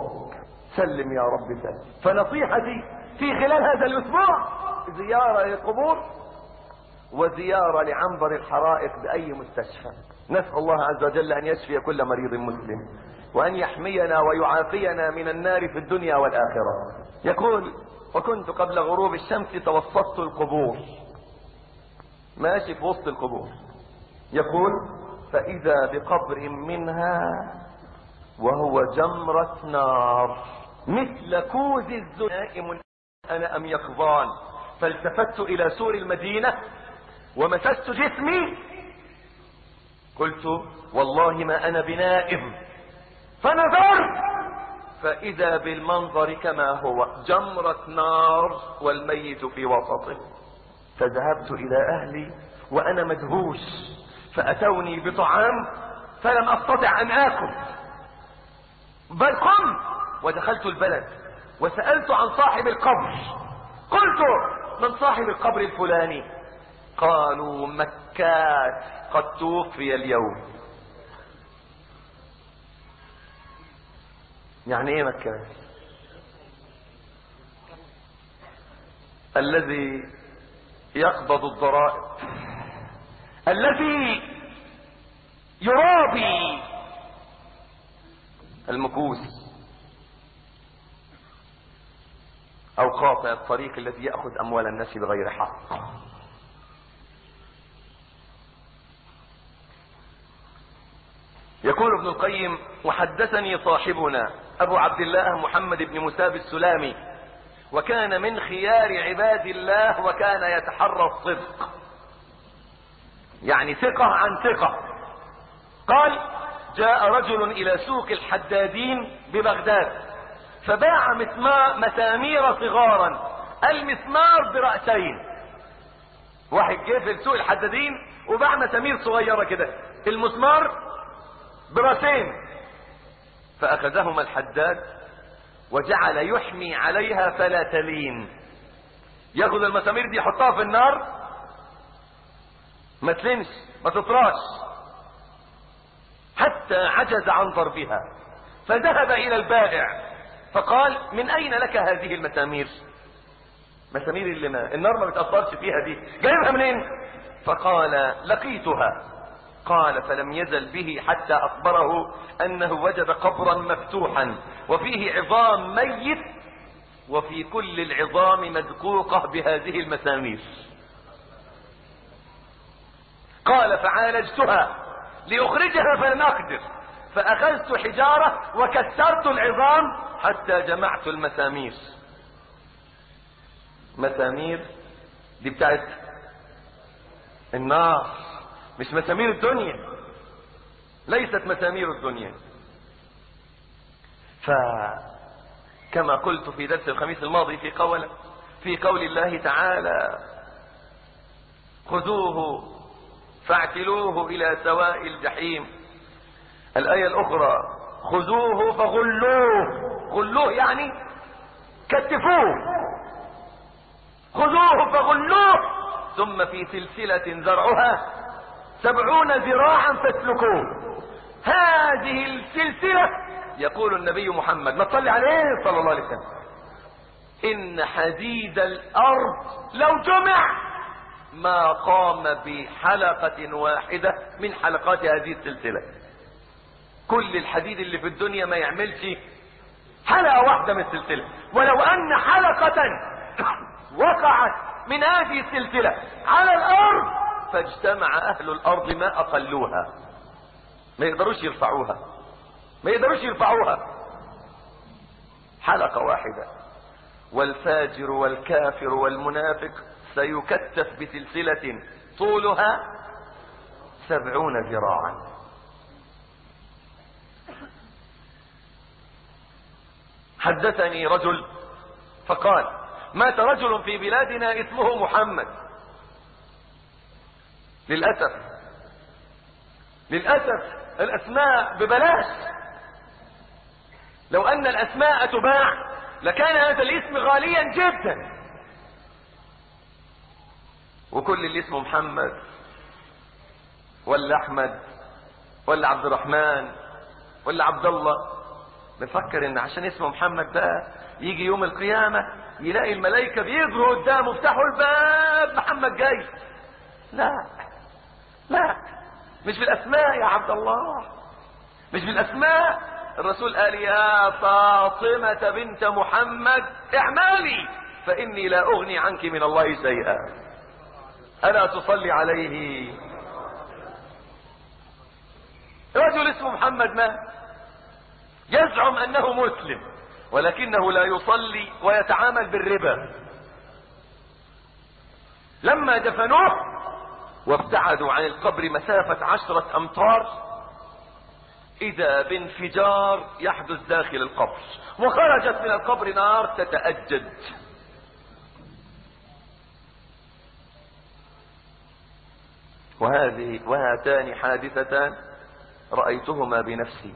سلم يا رب سلم. فنصيحتي في خلال هذا الاسبوع زيارة للقبور وزيارة لعنبر الحرائق بأي مستشفى. نسأل الله عز وجل أن يشفي كل مريض مسلم وأن يحمينا ويعافينا من النار في الدنيا والآخرة. يقول: وكنت قبل غروب الشمس توسطت القبور، ماشي في وسط القبور، يقول: فإذا بقبر منها وهو جمرة نار مثل كوز الزنائم أنا أم يقظان، فالتفت إلى سور المدينة ومسست جسمي قلت: والله ما أنا بنائم، فنظرت فإذا بالمنظر كما هو، جمرة نار والميت في وسطه. فذهبت إلى أهلي وأنا مدهوش، فأتوني بطعام فلم أستطع أن آكل، بل قمت ودخلت البلد وسألت عن صاحب القبر، قلت: من صاحب القبر الفلاني؟ قالوا: مكات قد توفي اليوم. يعني ايه مكات؟ الذي يقبض الضرائب، الذي يرابي المكوس او قاطع الطريق الذي يأخذ اموال الناس بغير حق. يقول ابن القيم: وحدثني صاحبنا ابو عبد الله محمد بن مساب السلامي، وكان من خيار عباد الله وكان يتحرى الصدق، يعني ثقة عن ثقة. قال: جاء رجل الى سوق الحدادين ببغداد فباع مسامير صغارا، المسمار برأسين. واحد جه في سوق الحدادين وباع مسامير صغيرة كده، المسمار برأسين. فأخذهما الحداد وجعل يحمي عليها فلا تلين، ياخذ المسامير دي يحطها في النار ما تلنش ما تطراش حتى عجز عن ضربها. فذهب إلى البائع فقال: من أين لك هذه المسامير؟ مسامير اللي ما النار ما بتأثرش فيها دي، جايبها منين؟ فقال لقيتها. قال فلم يزل به حتى أخبره أنه وجد قبرا مفتوحا وفيه عظام ميت وفي كل العظام مدقوقة بهذه المسامير. قال فعالجتها لأخرجها فلم أقدر، فأخذت حجارة وكسرت العظام حتى جمعت المسامير. مسامير دي بتاعت النار، مش مسامير الدنيا، ليست مسامير الدنيا. فكما قلت في درس الخميس الماضي في قول في قول الله تعالى خذوه فاعتلوه إلى سواء الجحيم. الآية الأخرى خذوه فغلوه، غلوه يعني كتفوه، خذوه فغلوه ثم في سلسلة ذرعها سبعون ذراعا فاسلكوه. هذه السلسلة يقول النبي محمد ما تصلي عليه صلى الله عليه وسلم إن حديد الأرض لو جمع ما قام بحلقة واحدة من حلقات هذه السلسلة. كل الحديد اللي في الدنيا ما يعملش حلقة واحدة من السلسلة، ولو أن حلقة وقعت من هذه السلسلة على الأرض فاجتمع أهل الأرض ما أقلوها، ما يقدروش يرفعوها، ما يقدروش يرفعوها حلقة واحدة. والفاجر والكافر والمنافق سيكتف بسلسلة طولها سبعون ذراعا. حدثني رجل فقال مات رجل في بلادنا اسمه محمد. للأسف للأسف الأسماء ببلاش. لو أن الأسماء تباع لكان هذا الاسم غاليا جدا. وكل اللي اسمه محمد ولا أحمد ولا عبد الرحمن ولا عبد الله بفكر ان عشان اسمه محمد بقى يجي يوم القيامة يلاقي الملائكة بيجروا قدامه افتحوا الباب محمد جاي. لا لا، مش بالاسماء يا عبد الله، مش بالاسماء. الرسول قال يا فاطمة بنت محمد اعمالي فاني لا اغني عنك من الله شيئا. الا تصلي عليه؟ رجل اسمه محمد مات يزعم انه مسلم ولكنه لا يصلي ويتعامل بالربا. لما دفنوه وابتعدوا عن القبر مسافة عشرة امتار اذا بانفجار يحدث داخل القبر وخرجت من القبر نار تتأجج. وهذه وهاتان حادثتان رأيتهما بنفسي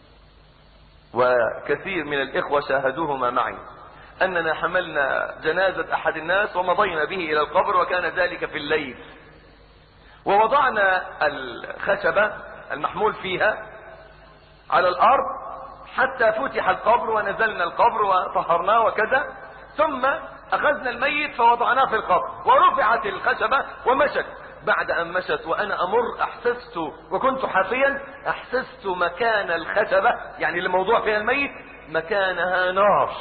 وكثير من الإخوة شاهدوهما معي. أننا حملنا جنازة أحد الناس ومضينا به إلى القبر وكان ذلك في الليل، ووضعنا الخشبة المحمول فيها على الأرض حتى فتح القبر ونزلنا القبر وطهرناه وكذا، ثم أخذنا الميت فوضعناه في القبر ورفعت الخشبة ومشت. بعد أن مشت وأنا أمر أحسست وكنت حافيا أحسست مكان الخشبة يعني اللي موضوع فيها الميت مكانها نار.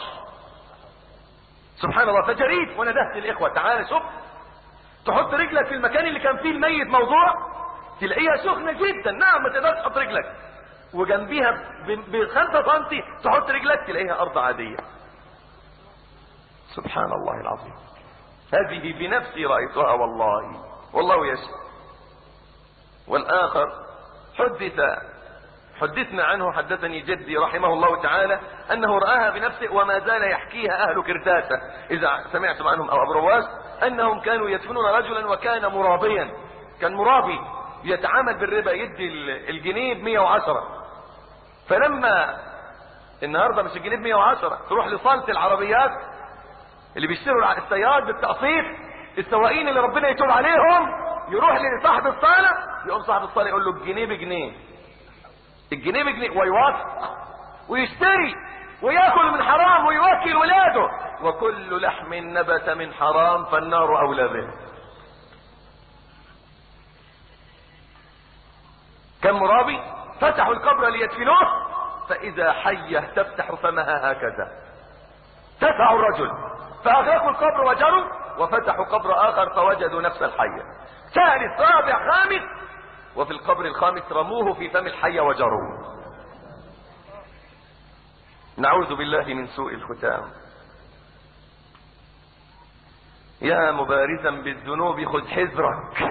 سبحان الله. فجريت وندهت الإخوة تعال شوف، تحط رجلك في المكان اللي كان فيه الميت موضوع تلاقيها سخنة جدا. نعم ما تقدرش تحط رجلك، وجنبيها بخمسة سنتي تحط رجلك تلاقيها أرض عادية. سبحان الله العظيم. هذه بنفسي رأيتها والله والله يشهد. والآخر حدث حدثنا عنه حدثني جدي رحمه الله تعالى أنه رآها بنفسه وما زال يحكيها أهل كرداسة إذا سمعتم عنهم أو أبرواز أنهم كانوا يدفنون رجلا وكان مرابيا، كان مرابي يتعامل بالربا يدي الجنيه بمية وعشرة. فلما النهاردة مش الجنيه بمية وعشرة تروح لصالة العربيات اللي بيشتروا السيارات بالتقسيط، السواقين اللي ربنا يتوب عليهم يروح لصاحب الصالة يقوم صاحب الصالة يقول له الجنيه بجنيه الجنيه بجنيه ويوافق ويشتري ويأكل من حرام ويوكل ولاده. وكل لحم نبت من حرام فالنار أولى به. كم مرابي فتحوا القبر ليدفنوه، فإذا حية تفتح فمها هكذا. دفعوا الرجل فأغلقوا القبر وجروا، وفتحوا قبر آخر فوجدوا نفس الحية. ثالث رابع خامس، وفي القبر الخامس رموه في فم الحية وجروا. نعوذ بالله من سوء الختام. يا مبارزا بالذنوب خذ حذرك،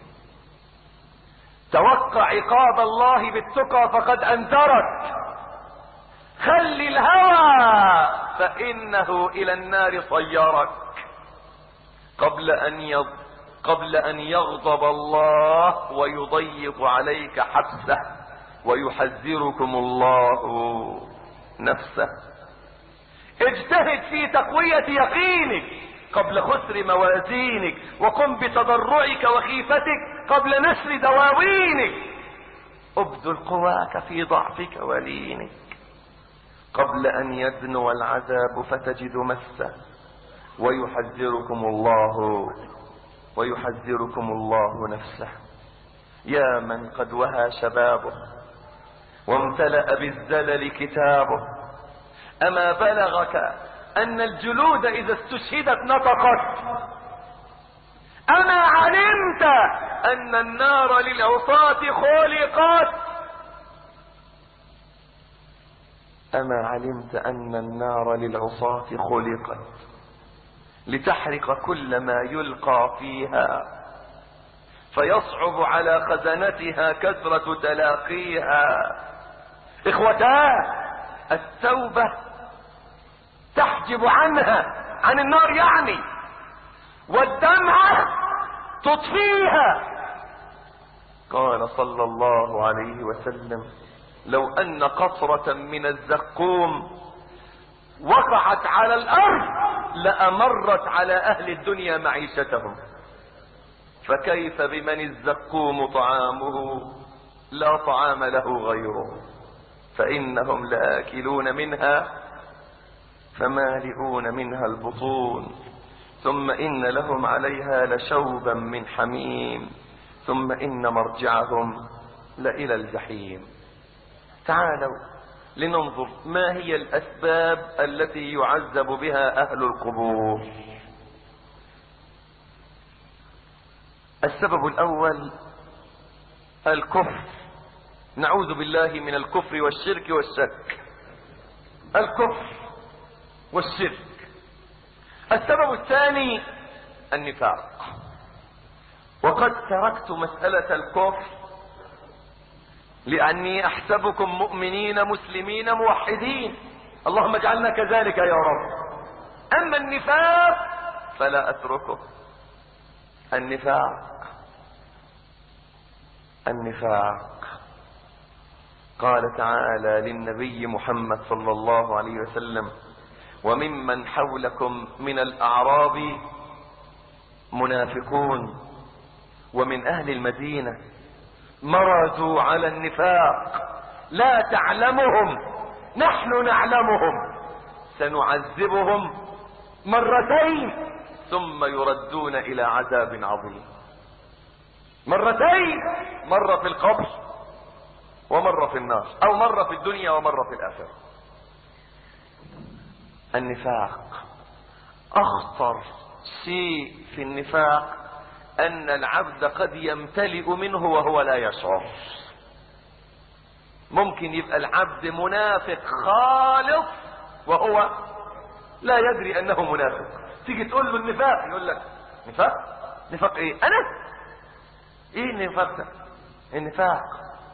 توقع عقاب الله بالتقى فقد أنذرك. خل الهوى فإنه إلى النار صيرك. قبل أن يض... قبل أن يغضب الله ويضيق عليك حبسه، ويحذركم الله نفسه. اجتهد في تقوية يقينك قبل خسر موازينك، وقم بتضرعك وخيفتك قبل نسر دواوينك. ابذل قواك في ضعفك ولينك قبل ان يدنو العذاب فتجد مسه. ويحذركم الله ويحذركم الله نفسه. يا من قد وهى شبابه وامتلأ بالزلل كتابه، اما بلغك ان الجلود اذا استشهدت نطقت؟ اما علمت ان النار للعصاة خلقت؟ اما علمت ان النار للعصاة خلقت لتحرق كل ما يلقى فيها، فيصعب على خزنتها كثرة تلاقيها. اخوتاه، التوبة تحجب عنها عن النار يعني، والدمعة تطفيها. قال صلى الله عليه وسلم: لو ان قطرة من الزقوم وقعت على الارض لامرت على اهل الدنيا معيشتهم، فكيف بمن الزقوم طعامه لا طعام له غيره، فانهم لاكلون منها فمالئون منها البطون، ثم ان لهم عليها لشوبا من حميم، ثم ان مرجعهم لإلى الجحيم. تعالوا لننظر ما هي الاسباب التي يعذب بها اهل القبور. السبب الاول الكفر، نعوذ بالله من الكفر والشرك والشك. الكفر والشرك. السبب الثاني النفاق. وقد تركت مسألة الكفر لأني أحسبكم مؤمنين مسلمين موحدين، اللهم اجعلنا كذلك يا رب. أما النفاق فلا أتركه. النفاق النفاق قال تعالى للنبي محمد صلى الله عليه وسلم: وممن حولكم من الأعراب منافقون ومن أهل المدينة مرضوا على النفاق لا تعلمهم نحن نعلمهم سنعذبهم مرتين ثم يردون إلى عذاب عظيم. مرتين، مرة في القبر ومرة في النار، أو مرة في الدنيا ومرة في الآخرة. النفاق أخطر شيء في النفاق أن العبد قد يمتلئ منه وهو لا يشعر. ممكن يبقى العبد منافق خالص وهو لا يدري أنه منافق. تيجي تقول له النفاق يقول لك: نفاق؟ نفاق إيه؟ أنا؟ إيه النفاق ده؟ النفاق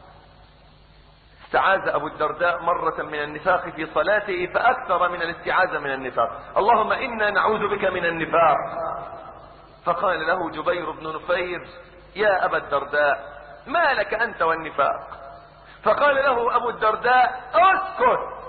استعاذ أبو الدرداء مرة من النفاق في صلاته فأكثر من الاستعاذة من النفاق: اللهم إنا نعوذ بك من النفاق. فقال له جبير بن نفير: يا أبا الدرداء ما لك أنت والنفاق؟ فقال له أبو الدرداء: اسكت.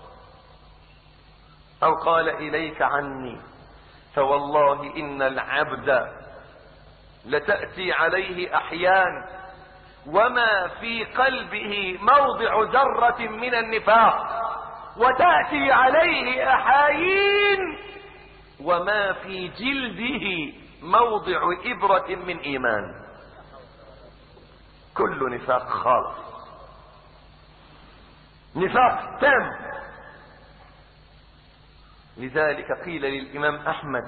أو قال: إليك عني، فوالله إن العبد لتأتي عليه أحيان وما في قلبه موضع ذرة من النفاق، وتأتي عليه أحايين وما في جلده موضع إبرة من إيمان. كل نفاق خالص. نفاق تام. لذلك قيل للإمام أحمد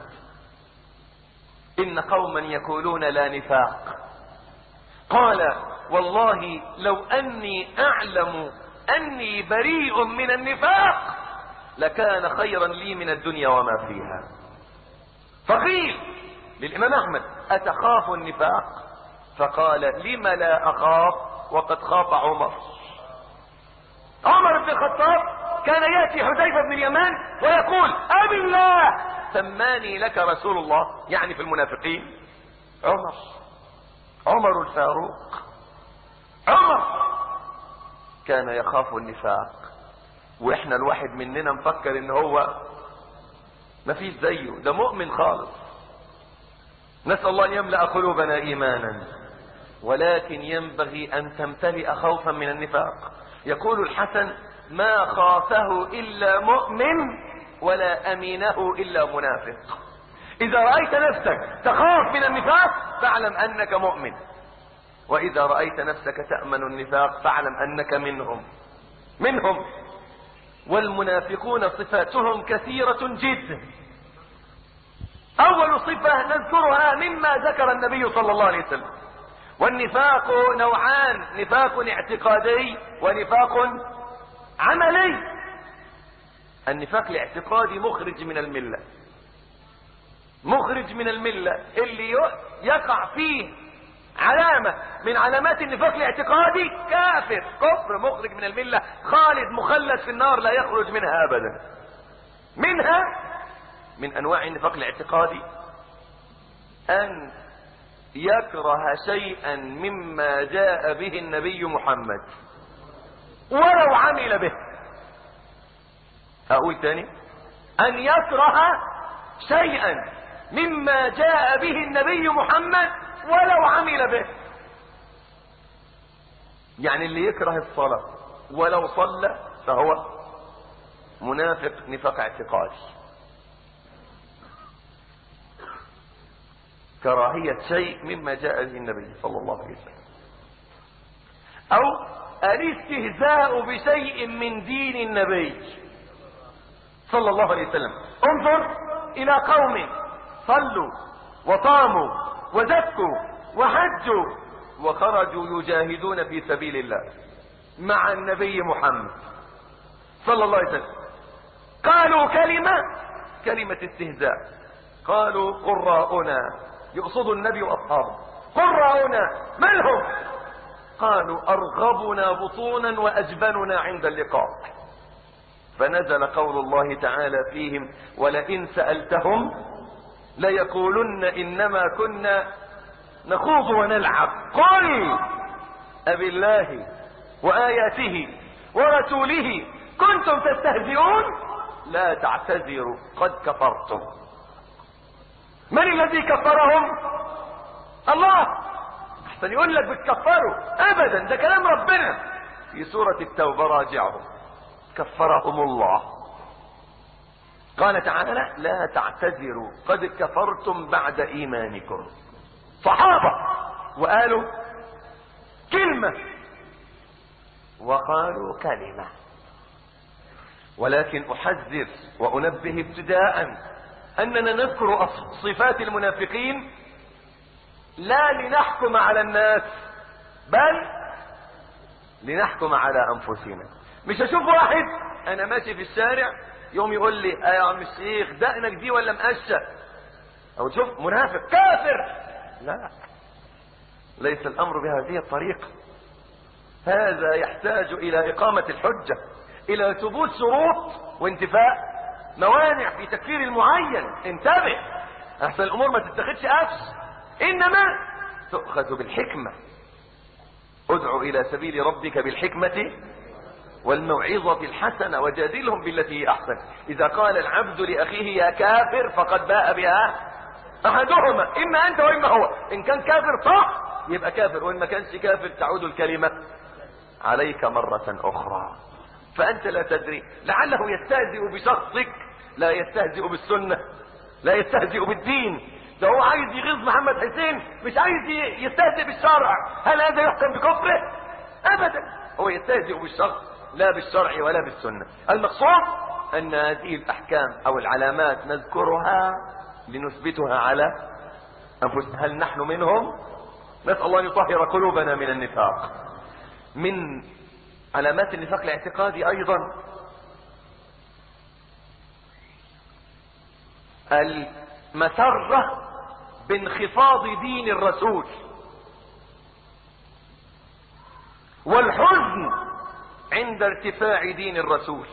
إن قوما يقولون لا نفاق، قال والله لو أني أعلم أني بريء من النفاق لكان خيرا لي من الدنيا وما فيها. فقيل للإمام أحمد أتخاف النفاق؟ فقال لم لا أخاف وقد خاف عمر. عمر بن الخطاب كان يأتي حذيفة بن اليمان ويقول أبي الله سماني لك رسول الله، يعني في المنافقين عمر، عمر الفاروق، عمر كان يخاف النفاق. واحنا الواحد مننا مفكر ان هو ما فيش زيه، ده مؤمن خالص. نسأل الله ان يملأ قلوبنا ايمانا، ولكن ينبغي ان تمتلئ خوفا من النفاق. يقول الحسن ما خافه الا مؤمن ولا امينه الا منافق. اذا رأيت نفسك تخاف من النفاق فاعلم انك مؤمن، واذا رأيت نفسك تأمن النفاق فاعلم انك منهم منهم والمنافقون صفاتهم كثيرة جدا. اول صفة نذكرها مما ذكر النبي صلى الله عليه وسلم. والنفاق نوعان، نفاق اعتقادي ونفاق عملي. النفاق الاعتقادي مخرج من الملة، مخرج من الملة. اللي يقع فيه علامة من علامات النفاق الاعتقادي كافر، كفر مخرج من الملة، خالد مخلد في النار لا يخرج منها ابدا. منها من انواع النفاق الاعتقادي ان يكره شيئا مما جاء به النبي محمد ولو عمل به. اقول تاني، ان يكره شيئا مما جاء به النبي محمد ولو عمل به. يعني اللي يكره الصلاة ولو صلى فهو منافق نفاق اعتقادي، كراهية شيء مما جاء به النبي صلى الله عليه وسلم. او الاستهزاء بشيء من دين النبي صلى الله عليه وسلم. انظر الى قوم صلوا وصاموا وزكوا وحجوا وخرجوا يجاهدون في سبيل الله مع النبي محمد صلى الله عليه وسلم، قالوا كلمة كلمة استهزاء، قالوا قراؤنا، يقصدوا النبي واصحابه، قراؤنا من هم؟ قالوا ارغبنا بطونا واجبننا عند اللقاء. فنزل قول الله تعالى فيهم ولئن سألتهم ليقولن انما كنا نخوض ونلعب قل أبي الله وآياته ورسوله كنتم تستهزئون لا تعتذروا قد كفرتم. من الذي كفرهم؟ الله. احسن يقول لك بتكفروا، ابدا ده كلام ربنا في سورة التوبة، راجعهم كفرهم الله. قال تعالى لا تعتذروا قد كفرتم بعد ايمانكم. صحابة وقالوا كلمة وقالوا كلمة. ولكن احذر وانبه ابتداء اننا نذكر صفات المنافقين لا لنحكم على الناس بل لنحكم على انفسنا. مش اشوف واحد انا ماشي في الشارع يوم يقول لي يا عم الشيخ دقنك دي ولا مقشة، او تشوف منافق كافر. لا، ليس الامر بهذه الطريقة. هذا يحتاج الى اقامة الحجة، الى ثبوت شروط وانتفاء موانع في تكفير المعين. انتبه، احسن الامور ما تتخذش قفش، انما تؤخذ بالحكمة. ادعو الى سبيل ربك بالحكمة والموعظة الحسنة وجادلهم بالتي هي احسن. اذا قال العبد لاخيه يا كافر فقد باء بها احدهما، اما انت واما هو. ان كان كافر صح يبقى كافر، وان ما كانش كافر تعود الكلمة عليك مرة اخرى. فانت لا تدري، لعله يستهزئ بشخصك لا يستهزئ بالسنة، لا يستهزئ بالدين. ده هو عايز يغيظ محمد حسين، مش عايز يستهزئ بالشرع. هل هذا يحكم بكفره؟ ابدا. هو يستهزئ بالشخص لا بالشرع ولا بالسنة. المقصود ان هذه الاحكام او العلامات نذكرها لنثبتها على انفسنا. هل نحن منهم؟ نسأل الله ان يطهر قلوبنا من النفاق. من علامات النفاق الاعتقادي ايضا المسرة بانخفاض دين الرسول، والحزن عند ارتفاع دين الرسول.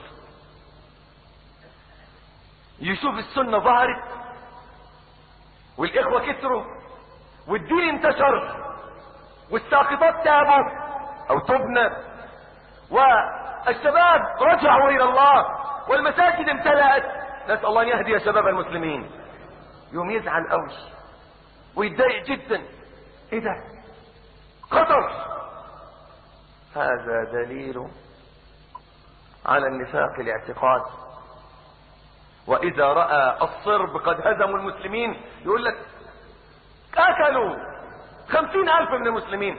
يشوف السنة ظهرت والاخوة كتروا والدين انتشر والساقطات تابوا او تبنى والشباب رجعوا الى الله والمساجد امتلأت، نسأل الله ان يهدي شباب المسلمين، يوم يزعل قوي ويتضايق جدا. ايه ده؟ خطر. هذا دليل على النفاق الاعتقاد. واذا رأى الصرب قد هزموا المسلمين يقول لك قتلوا خمسين الف من المسلمين،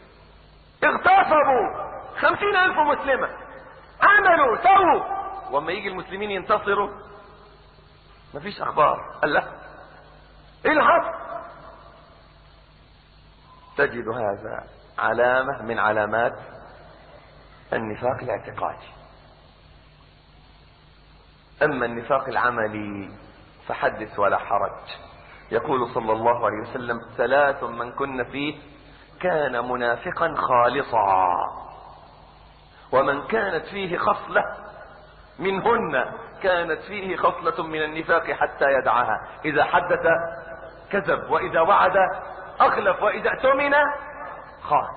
اغتصبوا خمسين الف مسلمة، عملوا سووا، وما يجي المسلمين ينتصروا مفيش اخبار. قال لا، ايه اللي حصل؟ تجد هذا علامة من علامات النفاق الاعتقادي. اما النفاق العملي فحدث ولا حرج. يقول صلى الله عليه وسلم: ثلاث من كن فيه كان منافقا خالصا، ومن كانت فيه خصلة منهن كانت فيه خصلة من النفاق حتى يدعها: اذا حدث كذب، واذا وعد اخلف، واذا اؤتمن خان.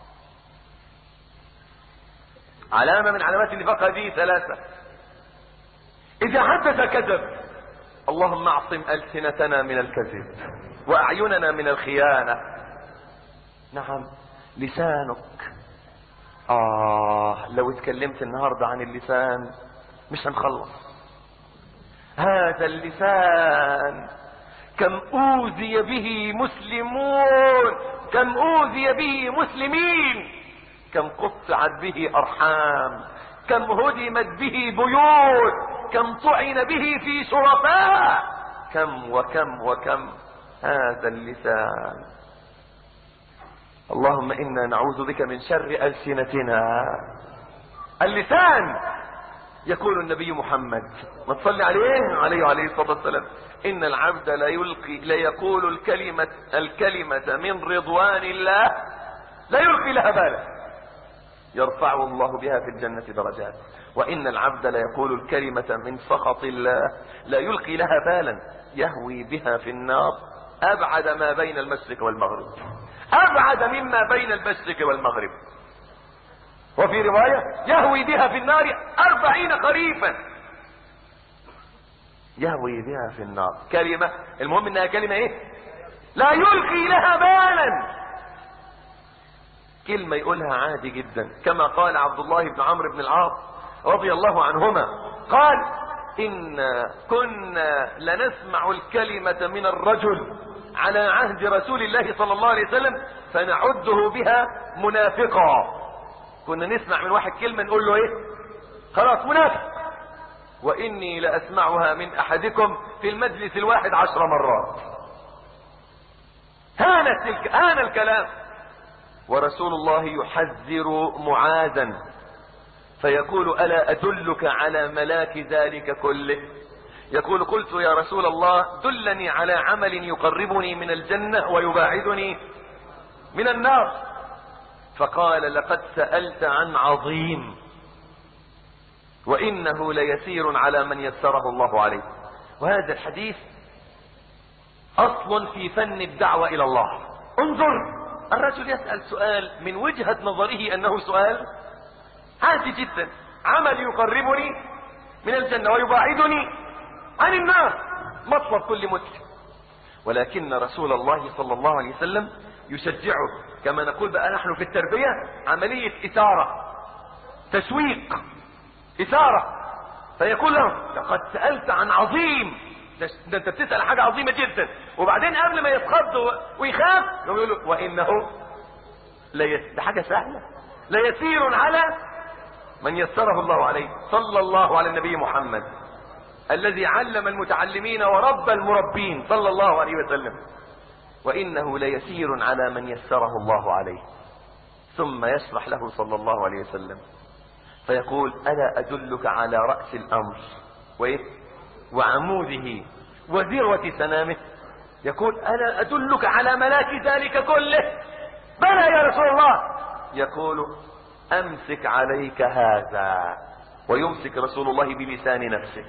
علامة من علامات النفاق هذه ثلاثة: اذا حدث كذب، اللهم اعصم ألسنتنا من الكذب واعيننا من الخيانة. نعم، لسانك. آه لو اتكلمت النهاردة عن اللسان مش هنخلص. هذا اللسان كم أوذي به مسلمون، كم أوذي به مسلمين، كم قطعت به أرحام، كم هدمت به بيوت، كم طعن به في شرفاء، كم وكم وكم. هذا اللسان. اللهم إنا نعوذ بك من شر ألسنتنا. اللسان. يقول النبي محمد ما تصلي عليه عليه عليه الصلاة والسلام: إن العبد لا يلقي لا يقول الكلمة الكلمة من رضوان الله لا يلقي لها بالا يرفعه الله بها في الجنة درجات، وإن العبد لا يقول الكلمة من سخط الله لا يلقي لها بالا يهوي بها في النار أبعد ما بين المشرق والمغرب، أبعد مما بين المشرق والمغرب. وفي رواية: يهوي بها في النار أربعين خريفا. يهوي بها في النار كلمة، المهم انها كلمة ايه؟ لا يلقي لها بالا. كلمة يقولها عادي جدا، كما قال عبد الله بن عمرو بن العاص رضي الله عنهما، قال: إن كنا لنسمع الكلمة من الرجل على عهد رسول الله صلى الله عليه وسلم فنعده بها منافقا. كنا نسمع من واحد كلمة نقول له ايه؟ خلاص منافق. وإني لأسمعها من أحدكم في المجلس الواحد عشر مرات. هانت الك... هان الكلام. ورسول الله يحذر معاذا فيقول: ألا أدلك على ملاك ذلك كله؟ يقول: قلت يا رسول الله دلني على عمل يقربني من الجنة ويباعدني من النار. فقال: لقد سألت عن عظيم، وإنه ليسير على من يسره الله عليه. وهذا الحديث أصل في فن الدعوة إلى الله. انظر، الرجل يسأل سؤال من وجهة نظره أنه سؤال عادي جدا: عمل يقربني من الجنة ويباعدني عن النار، مطلب كل مسلم. ولكن رسول الله صلى الله عليه وسلم يشجعه، كما نقول بقى نحن في التربية، عملية إثارة، تشويق، إثارة. فيقول له: لقد سألت عن عظيم، ده انت بتسأل حاجة عظيمة جدا. وبعدين قبل ما يتخض ويخاف يقول له: وإنه ليس، ده حاجة سهلة، ليسير على من يسره الله عليه. صلى الله على النبي محمد الذي علم المتعلمين ورب المربين صلى الله عليه وسلم. وإنه ليسير على من يسره الله عليه. ثم يشرح له صلى الله عليه وسلم فيقول: ألا أدلك على رأس الأمر وإيه؟ وعموده وذروة سنامه. يقول: ألا أدلك على ملاك ذلك كله؟ بلى يا رسول الله. يقول: أمسك عليك هذا. ويمسك رسول الله بلسان نفسه.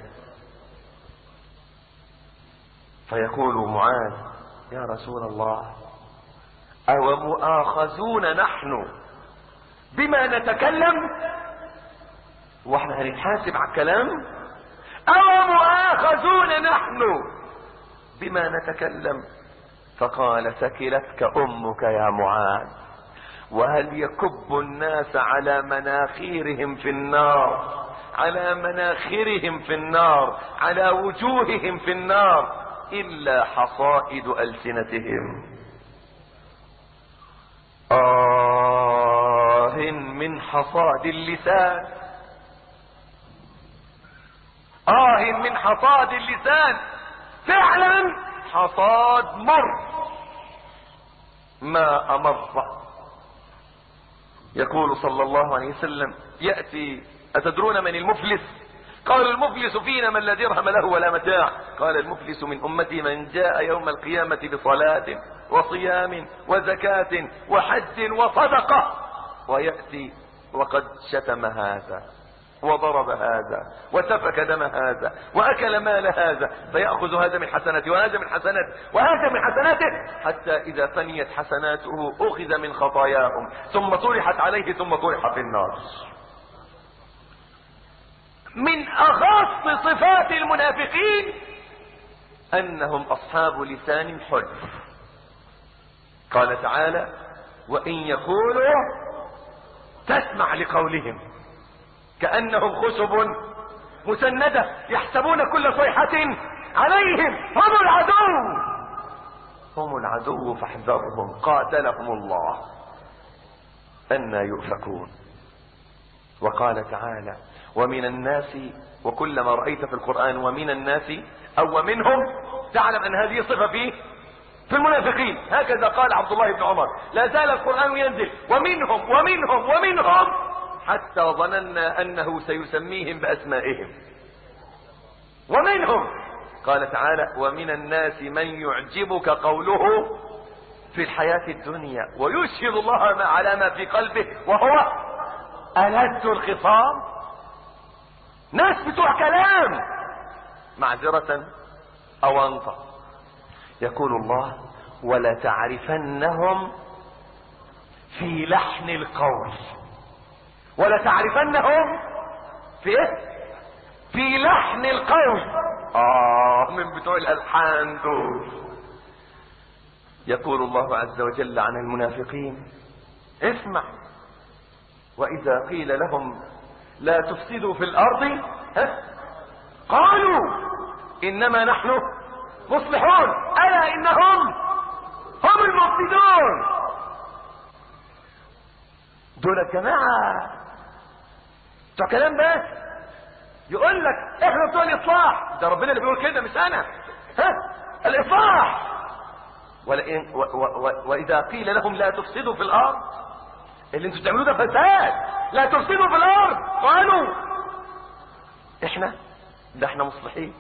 فيقول معاذ: يا رسول الله، أو مؤاخذون نحن بما نتكلم؟ واحنا هنتحاسب على الكلام؟ أو مؤاخذون نحن بما نتكلم؟ فقال: ثكلتك أمك يا معاذ، وهل يكب الناس على مناخيرهم في النار، على مناخرهم في النار، على وجوههم في النار، إلا حصائد ألسنتهم. آه من حصاد اللسان، آه من حصاد اللسان، فعلا حصاد مر ما أمره. يقول صلى الله عليه وسلم: يأتي، أتدرون من المفلس؟ قال: المفلس فينا من لا درهم له ولا متاع. قال: المفلس من أمتي من جاء يوم القيامة بصلاة وصيام وزكاة وحج وصدقة، ويأتي وقد شتم هذا وضرب هذا وسفك دم هذا وأكل مال هذا، فيأخذ هذا من حسناته وهذا من حسناته وهذا من حسناته، حتى إذا فنيت حسناته أخذ من خطاياهم ثم طرحت عليه ثم طرح في النار. من أخص صفات المنافقين أنهم أصحاب لسان حلف. قال تعالى: وإن يقولوا تسمع لقولهم كأنهم خشب مسندة يحسبون كل صيحة عليهم هم العدو هم العدو فاحذرهم قاتلهم الله أنى يؤفكون. وقال تعالى: ومن الناس، وكلما رأيت في القرآن ومن الناس أو ومنهم، تعلم أن هذه صفة فيه في المنافقين. هكذا قال عبد الله بن عمر: لا زال القرآن ينزل ومنهم ومنهم ومنهم حتى ظننا أنه سيسميهم بأسمائهم. ومنهم قال تعالى: ومن الناس من يعجبك قوله في الحياة الدنيا ويشهد الله على ما في قلبه وهو ألد الخصام. ناس بتوع كلام، معذرة أو أنطق. يقول الله: ولا تعرفنهم في لحن القول. ولا تعرفنهم في ايه؟ في لحن القول. آه من بتوع الألحان دول. يقول الله عز وجل عن المنافقين: اسمع، وإذا قيل لهم لا تفسدوا في الأرض ها قالوا إنما نحن مصلحون ألا إنهم هم المفسدون. دول الجماعة بتوع كلام بس، يقول لك احنا بتوع الإصلاح. ده ربنا اللي بيقول كده مش أنا. ها الإصلاح. ولئن و و و وإذا قيل لهم لا تفسدوا في الأرض، اللي انتوا بتعملوه ده فساد، لا تفسدوا في الأرض، قالوا احنا ده احنا مصلحين.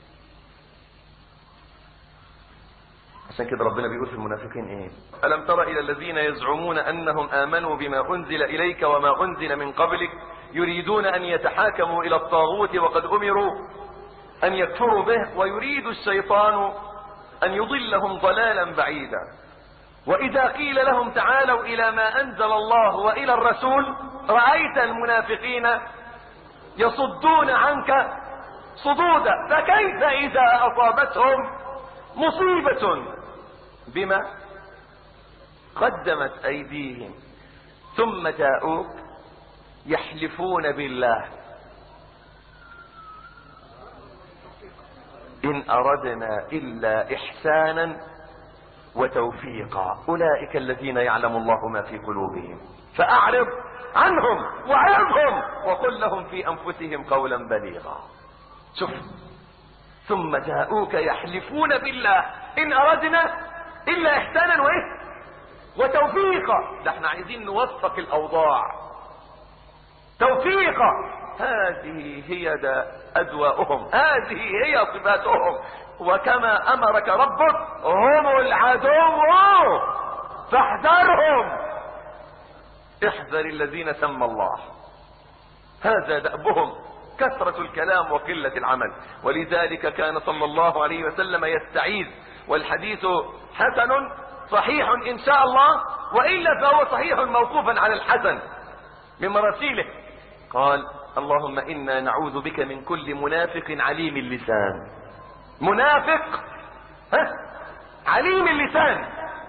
عشان كده ربنا بيقول في المنافقين ايه: ألم تر إلى الذين يزعمون أنهم آمنوا بما أنزل إليك وما أنزل من قبلك يريدون أن يتحاكموا إلى الطاغوت وقد أمروا أن يكفروا به ويريد الشيطان أن يضلهم ضلالا بعيدا. وإذا قيل لهم تعالوا إلى ما أنزل الله وإلى الرسول رأيت المنافقين يصدون عنك صدودا. فكيف إذا أصابتهم مصيبة بما قدمت أيديهم ثم جاءوك يحلفون بالله إن أردنا إلا إحسانا وتوفيقا أولئك الذين يعلم الله ما في قلوبهم فأعرض عنهم وعظهم وقل لهم في أنفسهم قولا بليغا. شوف، ثم جاءوك يحلفون بالله إن أردنا إلا إحسانا وإيه وتوفيقا. ده احنا عايزين نوفق الأوضاع توفيقا. هذه هي ده أدواؤهم، هذه هي صفاتهم. وكما أمرك ربك هم العدو فاحذرهم. احذر الذين سمى الله. هذا دأبهم، كثرة الكلام وقلة العمل. ولذلك كان صلى الله عليه وسلم يستعيذ، والحديث حسن صحيح إن شاء الله، وإلا فهو صحيح موقوفا على الحسن من مراسيله. قال اللهم إنا نعوذ بك من كل منافق عليم اللسان. منافق ها عليم اللسان.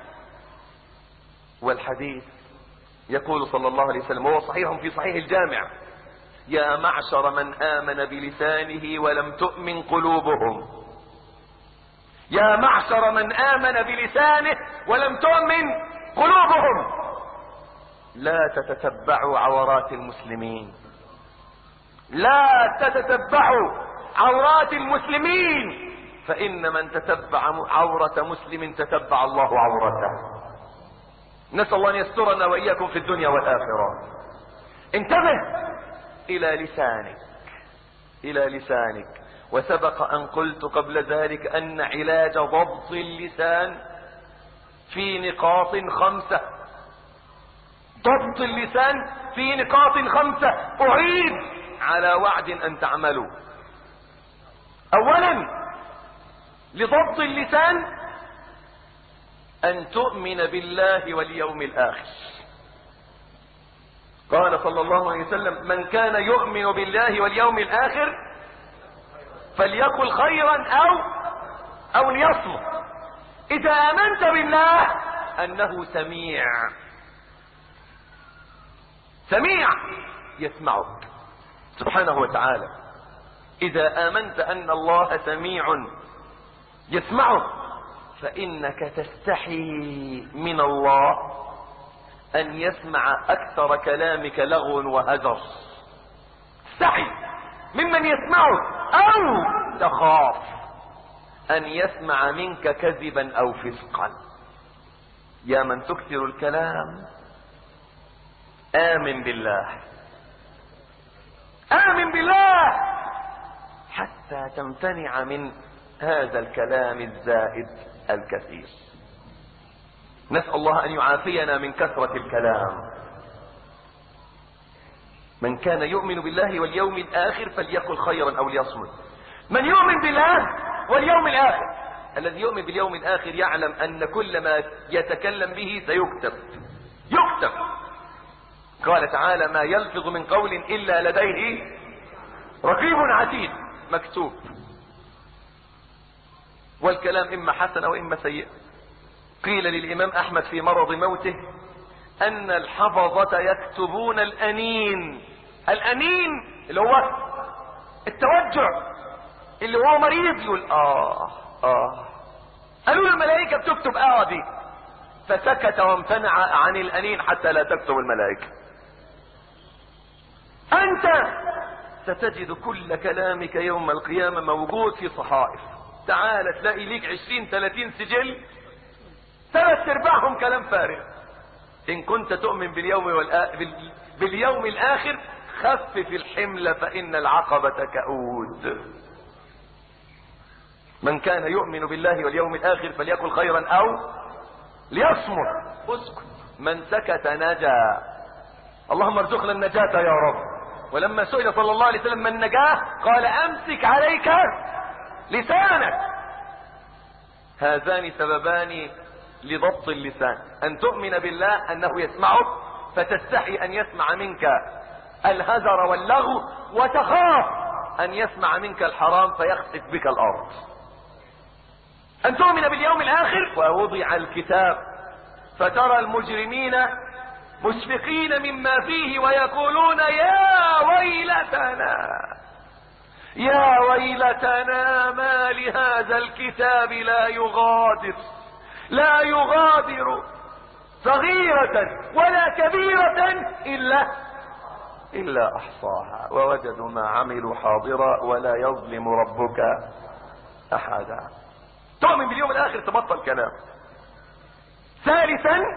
والحديث يقول صلى الله عليه وسلم وهو صحيح في صحيح الجامع: يا معشر من آمن بلسانه ولم تؤمن قلوبهم. يا معشر من آمن بلسانه ولم تؤمن قلوبهم. لا تتتبعوا عورات المسلمين، لا تتتبعوا عورات المسلمين، فإن من تتبع عورة مسلم تتبع الله عورته. نسأل الله أن يسترنا وإياكم في الدنيا والآخرة. انتبه إلى لسانك، إلى لسانك. وسبق أن قلت قبل ذلك أن علاج ضبط اللسان في نقاط خمسة. ضبط اللسان في نقاط خمسة أعيد على وعد أن تعملوا. أولا لضبط اللسان أن تؤمن بالله واليوم الآخر. قال صلى الله عليه وسلم: من كان يؤمن بالله واليوم الآخر فليقل خيرا أو أو ليصمت. إذا آمنت بالله أنه سميع، سميع يسمعك سبحانه وتعالى. إذا آمنت أن الله سميع يسمعك فإنك تستحي من الله أن يسمع أكثر كلامك لغو وهجر. استحي ممن يسمعك، أو تخاف أن يسمع منك كذبا أو فسقا. يا من تكثر الكلام آمن بالله، آمن بالله حتى تمتنع من هذا الكلام الزائد الكثير. نسأل الله أن يعافينا من كثرة الكلام. من كان يؤمن بالله واليوم الآخر فليقل خيرا أو ليصمت. من يؤمن بالله واليوم الآخر، الذي يؤمن باليوم الآخر يعلم أن كل ما يتكلم به سيكتب، يكتب. قال تعالى: ما يلفظ من قول إلا لديه رقيب عتيد، مكتوب. والكلام إما حسن وإما سيء. قيل للإمام أحمد في مرض موته أن الحفظة يكتبون الأنين. الأنين اللي هو التوجع، اللي هو مريض يقول آه آه. قالوا الملائكة بتكتب آه دي، فسكت وامتنع عن الأنين حتى لا تكتب الملائكة. أنت ستجد كل كلامك يوم القيامة موجود في صحائف. تعال تلاقي ليك عشرين ثلاثين سجل، ثلاث ارباعهم كلام فارغ. إن كنت تؤمن باليوم, والآ... باليوم الآخر خفف الحمل فإن العقبة كؤود. من كان يؤمن بالله واليوم الآخر فليقل خيرا أو ليصمت. اسكت. من سكت نجا. اللهم ارزقنا النجاة يا رب. ولما سئل صلى الله عليه وسلم من النجاة قال: أمسك عليك لسانك. هذان سببان لضبط اللسان: أن تؤمن بالله أنه يسمعك فتستحي أن يسمع منك الهزر واللغو، وتخاف أن يسمع منك الحرام فيخسف بك الأرض. أن تؤمن باليوم الآخر. ووضع الكتاب فترى المجرمين مشفقين مما فيه ويقولون: يا ويلتنا يا ويلتنا ما لهذا الكتاب لا يغادر لا يغادر صغيرة ولا كبيرة إلا إلا أحصاها ووجدوا ما عملوا حاضرا ولا يظلم ربك أحدا. تؤمن باليوم الآخر تبطل كلام. ثالثا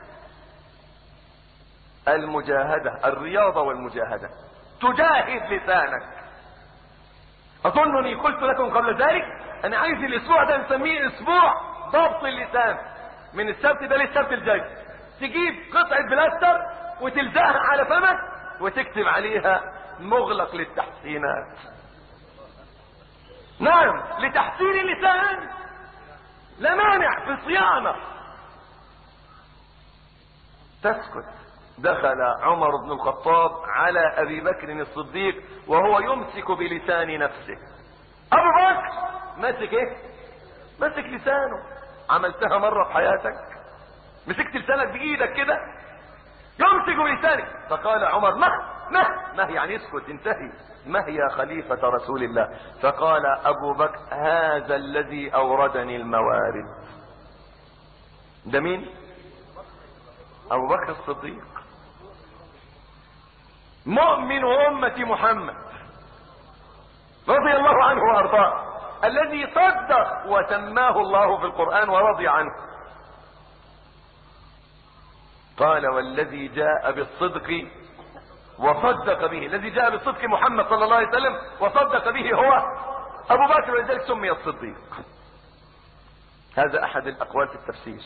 المجاهدة، الرياضة والمجاهدة. تجاهد لسانك. أظنني قلت لكم قبل ذلك أنا عايز الأسبوع ده نسميه أسبوع ضبط اللسان، من السبت ده للسبت الجاي تجيب قطعة بلاستر وتلزقها على فمك وتكتب عليها مغلق للتحسينات. نعم، لتحسين اللسان لا مانع في صيانة. تسكت. دخل عمر بن الخطاب على ابي بكر الصديق وهو يمسك بلسان نفسه. ابو بكر ماسك ايه؟ ماسك لسانه. عملتها مرة في حياتك؟ مسكت لسانك بايدك كده يمسك بلسانك. فقال عمر مه مه مه يعني اسكت انتهي. مه يا خليفة رسول الله. فقال ابو بكر هذا الذي اوردني الموارد. ده مين؟ ابو بكر الصديق مؤمن أمة محمد رضي الله عنه وارضاه، الذي صدق وسماه الله في القرآن ورضي عنه. قال والذي جاء بالصدق وصدق به، الذي جاء بالصدق محمد صلى الله عليه وسلم وصدق به هو ابو بكر، ولذلك سمي الصديق. هذا احد الاقوال في التفسير.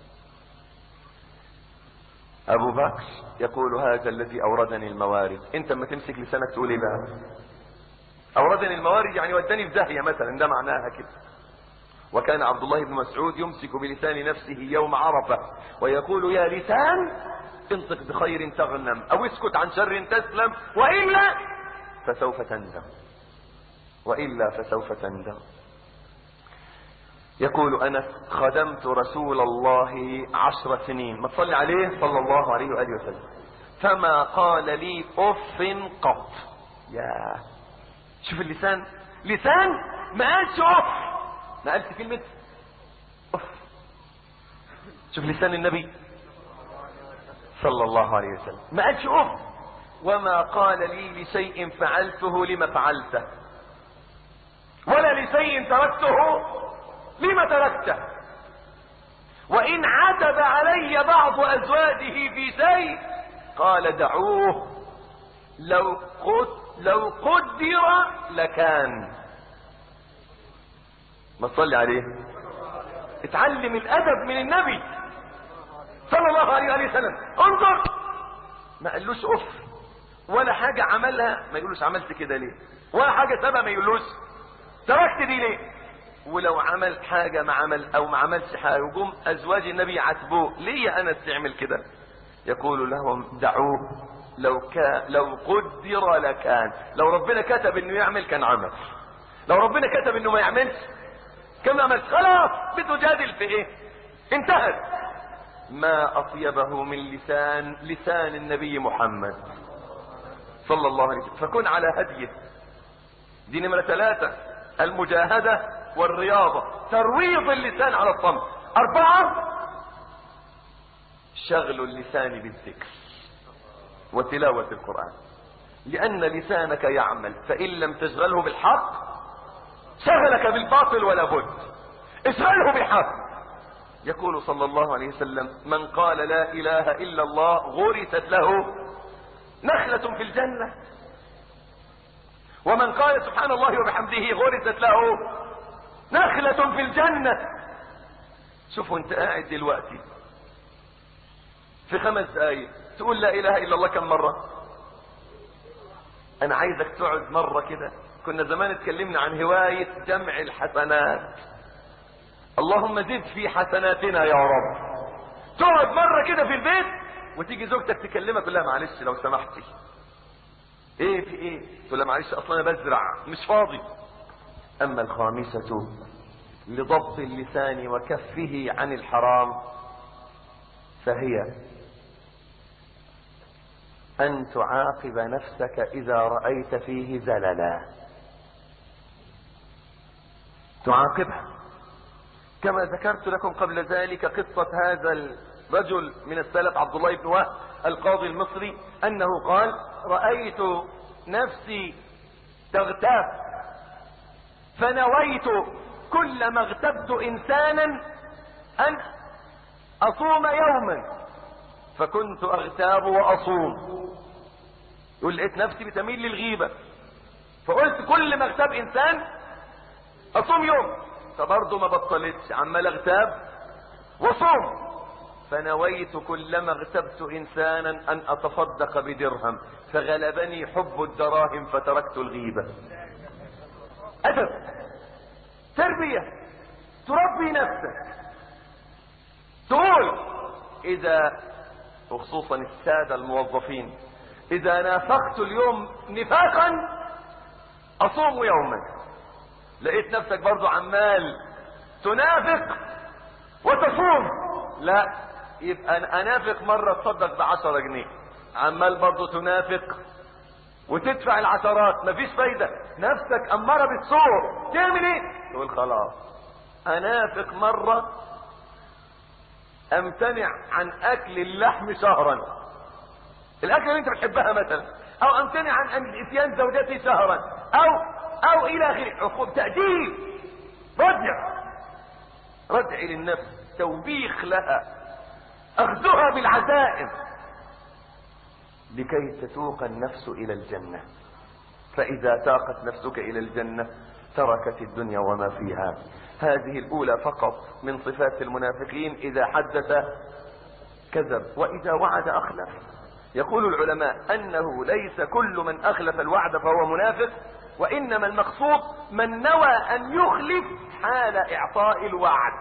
ابو بكر يقول هذا الذي اوردني الموارد. انت لما تمسك لسانك تقول ايه بقى؟ اوردني الموارد يعني وداني في داهيه مثلا، ده معناها كده. وكان عبد الله بن مسعود يمسك بلسان نفسه يوم عرفه ويقول يا لسان انطق بخير تغنم او اسكت عن شر تسلم والا فسوف تندم، والا فسوف تندم. يقول انس خدمت رسول الله عشر سنين، ما تصلي عليه صلى الله عليه واله وسلم، فما قال لي اف قط. يا شوف اللسان، لسان ما قالش اف، ما قالش كلمه اف. شوف لسان النبي صلى الله عليه وسلم ما قالش اف. وما قال لي لشيء فعلته لما فعلته، ولا لشيء تركته لما تركته. وإن عتب علي بعض أزواجه في شيء قال دعوه لو قد لو قدر لكان. ما تصلي عليه. اتعلم الأدب من النبي صلى الله عليه وسلم. انظر، ما قالوش اف ولا حاجة عملها ما يقولوش عملت كده ليه، ولا حاجة سابها ما يقولوش تركت دي ليه. ولو عمل حاجة ما عمل او ما عملش حاجة وجم ازواج النبي عاتبوه ليه يا انس تعمل كده، يقول لهم دعوه لو كان لو قدر لكان. لو ربنا كتب انه يعمل كان عمل، لو ربنا كتب انه ما يعملش كان ما عملش. خلاص بتجادل في ايه؟ انتهت. ما اطيبه من لسان لسان النبي محمد صلى الله عليه وسلم. فكن على هديه. دي نمرة ثلاثة، المجاهدة والرياضة، ترويض اللسان على الصمت. أربعة شغل اللسان بالذكر وتلاوة القرآن، لأن لسانك يعمل، فإن لم تشغله بالحق شغلك بالباطل ولا بد. اشغله بالحق. يقول صلى الله عليه وسلم من قال لا إله إلا الله غرست له نخلة في الجنة، ومن قال سبحان الله وبحمده غرست له نخلة في الجنة. شوفوا انت قاعد دلوقتي في خمس دقايق تقول لا اله الا الله كم مرة؟ انا عايزك تقعد مرة كده. كنا زمان اتكلمنا عن هواية جمع الحسنات. اللهم زد في حسناتنا يا رب. تقعد مرة كده في البيت وتيجي زوجتك تكلمك تقول لها معلش لو سمحتي ايه في ايه؟ تقول لها معلش اصلا انا بزرع مش فاضي. اما الخامسة لضبط اللسان وكفه عن الحرام فهي ان تعاقب نفسك اذا رأيت فيه زللا. تعاقبها كما ذكرت لكم قبل ذلك قصة هذا رجل من السلف عبد الله بن وهب القاضي المصري انه قال: رأيت نفسي تغتاب فنويت كلما اغتبت انسانا ان اصوم يوما فكنت اغتاب واصوم. يقول لقيت نفسي بتميل للغيبة فقلت كل ما اغتاب انسان اصوم يوم، فبرضه ما بطلتش عمال اغتاب وصوم. فنويت كلما اغتبت انسانا ان اتصدق بدرهم فغلبني حب الدراهم فتركت الغيبة. ادب، تربية، تربي نفسك. تقول اذا، وخصوصا السادة الموظفين، اذا نافقت اليوم نفاقا اصوم يوما. لقيت نفسك برضو عمال تنافق وتصوم، لا، يبقى انافق مرة تصدق بعشرة جنيه، عمال برضو تنافق وتدفع العشرات، مفيش فايدة، نفسك امارة بالسوء، تعمل ايه؟ تقول خلاص انافق مرة امتنع عن اكل اللحم شهرا، الاكل اللي انت بتحبها مثلا، او امتنع عن اتيان زوجتي شهرا، او او الى اخره. عقوب، تأديب، ردع ردع للنفس، توبيخ لها، اخذها بالعزائم لكي تتوق النفس الى الجنة. فاذا تاقت نفسك الى الجنة تركت الدنيا وما فيها. هذه الاولى فقط من صفات المنافقين: اذا حدث كذب واذا وعد اخلف. يقول العلماء انه ليس كل من اخلف الوعد فهو منافق، وانما المقصود من نوى ان يخلف حال اعطاء الوعد،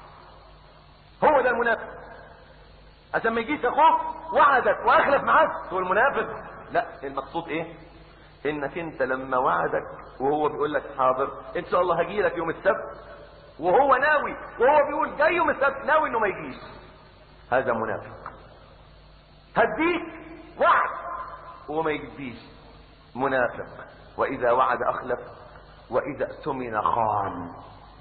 هو ده المنافق. عشان ما يجيش اخوك وعدك واخلف معاك تقول المنافق، لا، المقصود ايه؟ انك انت لما وعدك وهو بيقول لك حاضر ان شاء الله هجي لك يوم السبت، وهو ناوي، وهو بيقول جاي يوم السبت ناوي انه ما يجيش، هذا منافق. هديك وعد وما يجيش، منافق. واذا وعد اخلف واذا اؤتمن خان.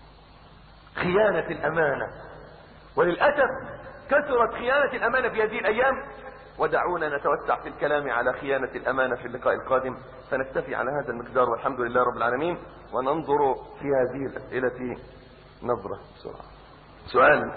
خيانة الامانة، وللاسف كثرت خيانة الامانة في هذه الايام. ودعونا نتوسع في الكلام على خيانة الامانة في اللقاء القادم، فنكتفي على هذا المقدار والحمد لله رب العالمين، وننظر في هذه الاسئلة نظرة بسرعة. سؤال: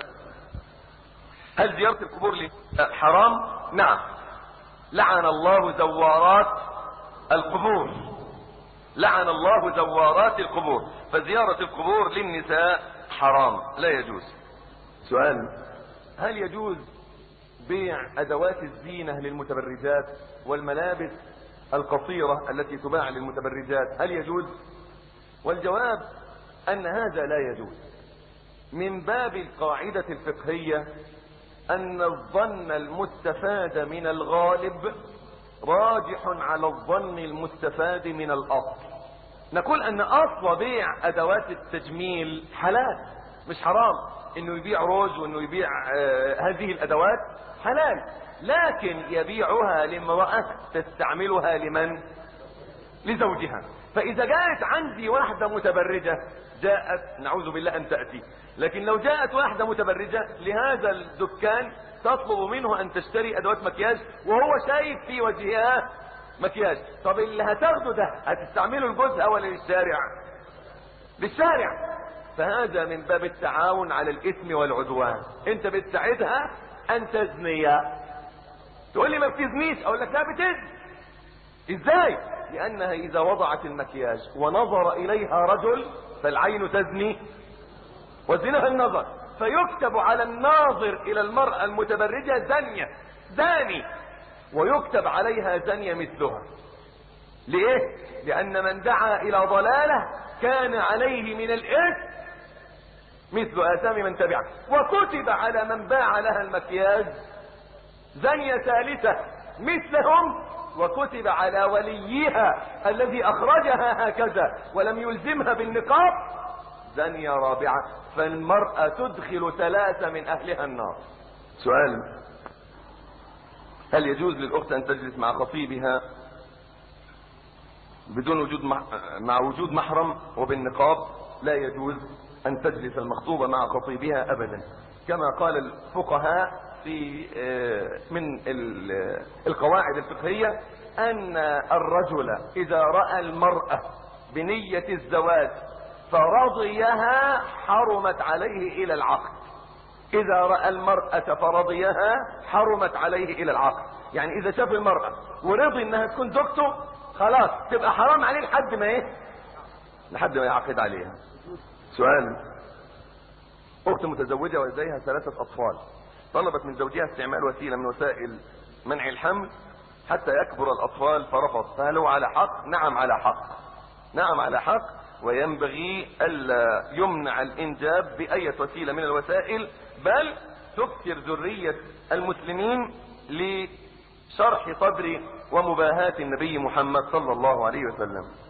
هل زيارة القبور حرام؟ نعم، لعن الله زوارات القبور، لعن الله زوارات القبور، فزيارة القبور للنساء حرام، لا يجوز. سؤال: هل يجوز بيع ادوات الزينة للمتبرجات والملابس القصيرة التي تباع للمتبرجات، هل يجوز؟ والجواب ان هذا لا يجوز، من باب القاعدة الفقهية ان الظن المستفاد من الغالب راجح على الظن المستفاد من الاصل. نقول ان اصل بيع ادوات التجميل حلال، مش حرام. انه يبيع روج وانه يبيع آه هذه الادوات حلال، لكن يبيعها لامرأة تستعملها لمن؟ لزوجها. فاذا جاءت عندي واحدة متبرجة، جاءت، نعوذ بالله ان تأتي، لكن لو جاءت واحدة متبرجة لهذا الدكان تطلب منه ان تشتري ادوات مكياج وهو شايف في وجهها مكياج، طب اللي هتاخده ده هتستعمله لجوزها ولا للشارع؟ للشارع. فهذا من باب التعاون على الاثم والعدوان. انت بتساعدها ان تزني، تقول لي ما بتزنيش، اقول لك لا بتزني. ازاي؟ لانها اذا وضعت المكياج ونظر اليها رجل فالعين تزني وزنها النظر، فيكتب على الناظر الى المرأة المتبرجة زانية، زاني، ويكتب عليها زانية مثلها. ليه؟ لان من دعا الى ضلالة كان عليه من الاثم مثل آثام من تبعه. وكتب على من باع لها المكياج زانية ثالثة مثلهم، وكتب على وليها الذي اخرجها هكذا ولم يلزمها بالنقاب زانية رابعة. فالمرأة تدخل ثلاثة من اهلها النار. سؤال: هل يجوز للاخت ان تجلس مع خطيبها بدون وجود مع, مع وجود محرم وبالنقاب؟ لا يجوز ان تجلس المخطوبة مع خطيبها ابدا، كما قال الفقهاء في من القواعد الفقهية ان الرجل اذا رأى المرأة بنية الزواج فرضيها حرمت عليه الى العقد. اذا رأى المرأة فرضيها حرمت عليه الى العقد، يعني اذا شاف المرأة ورضي انها تكون زوجته خلاص تبقى حرام عليه لحد ما ايه، لحد ما يعقد عليها. سؤال: اخت متزوجة ولديها ثلاثة اطفال، طلبت من زوجها استعمال وسيلة من وسائل منع الحمل حتى يكبر الاطفال فرفض، فهل هو على حق؟ نعم على حق، نعم على حق، وينبغي الا يمنع الانجاب باي وسيلة من الوسائل، بل تكثر ذرية المسلمين لشرح صدر ومباهاة النبي محمد صلى الله عليه وسلم.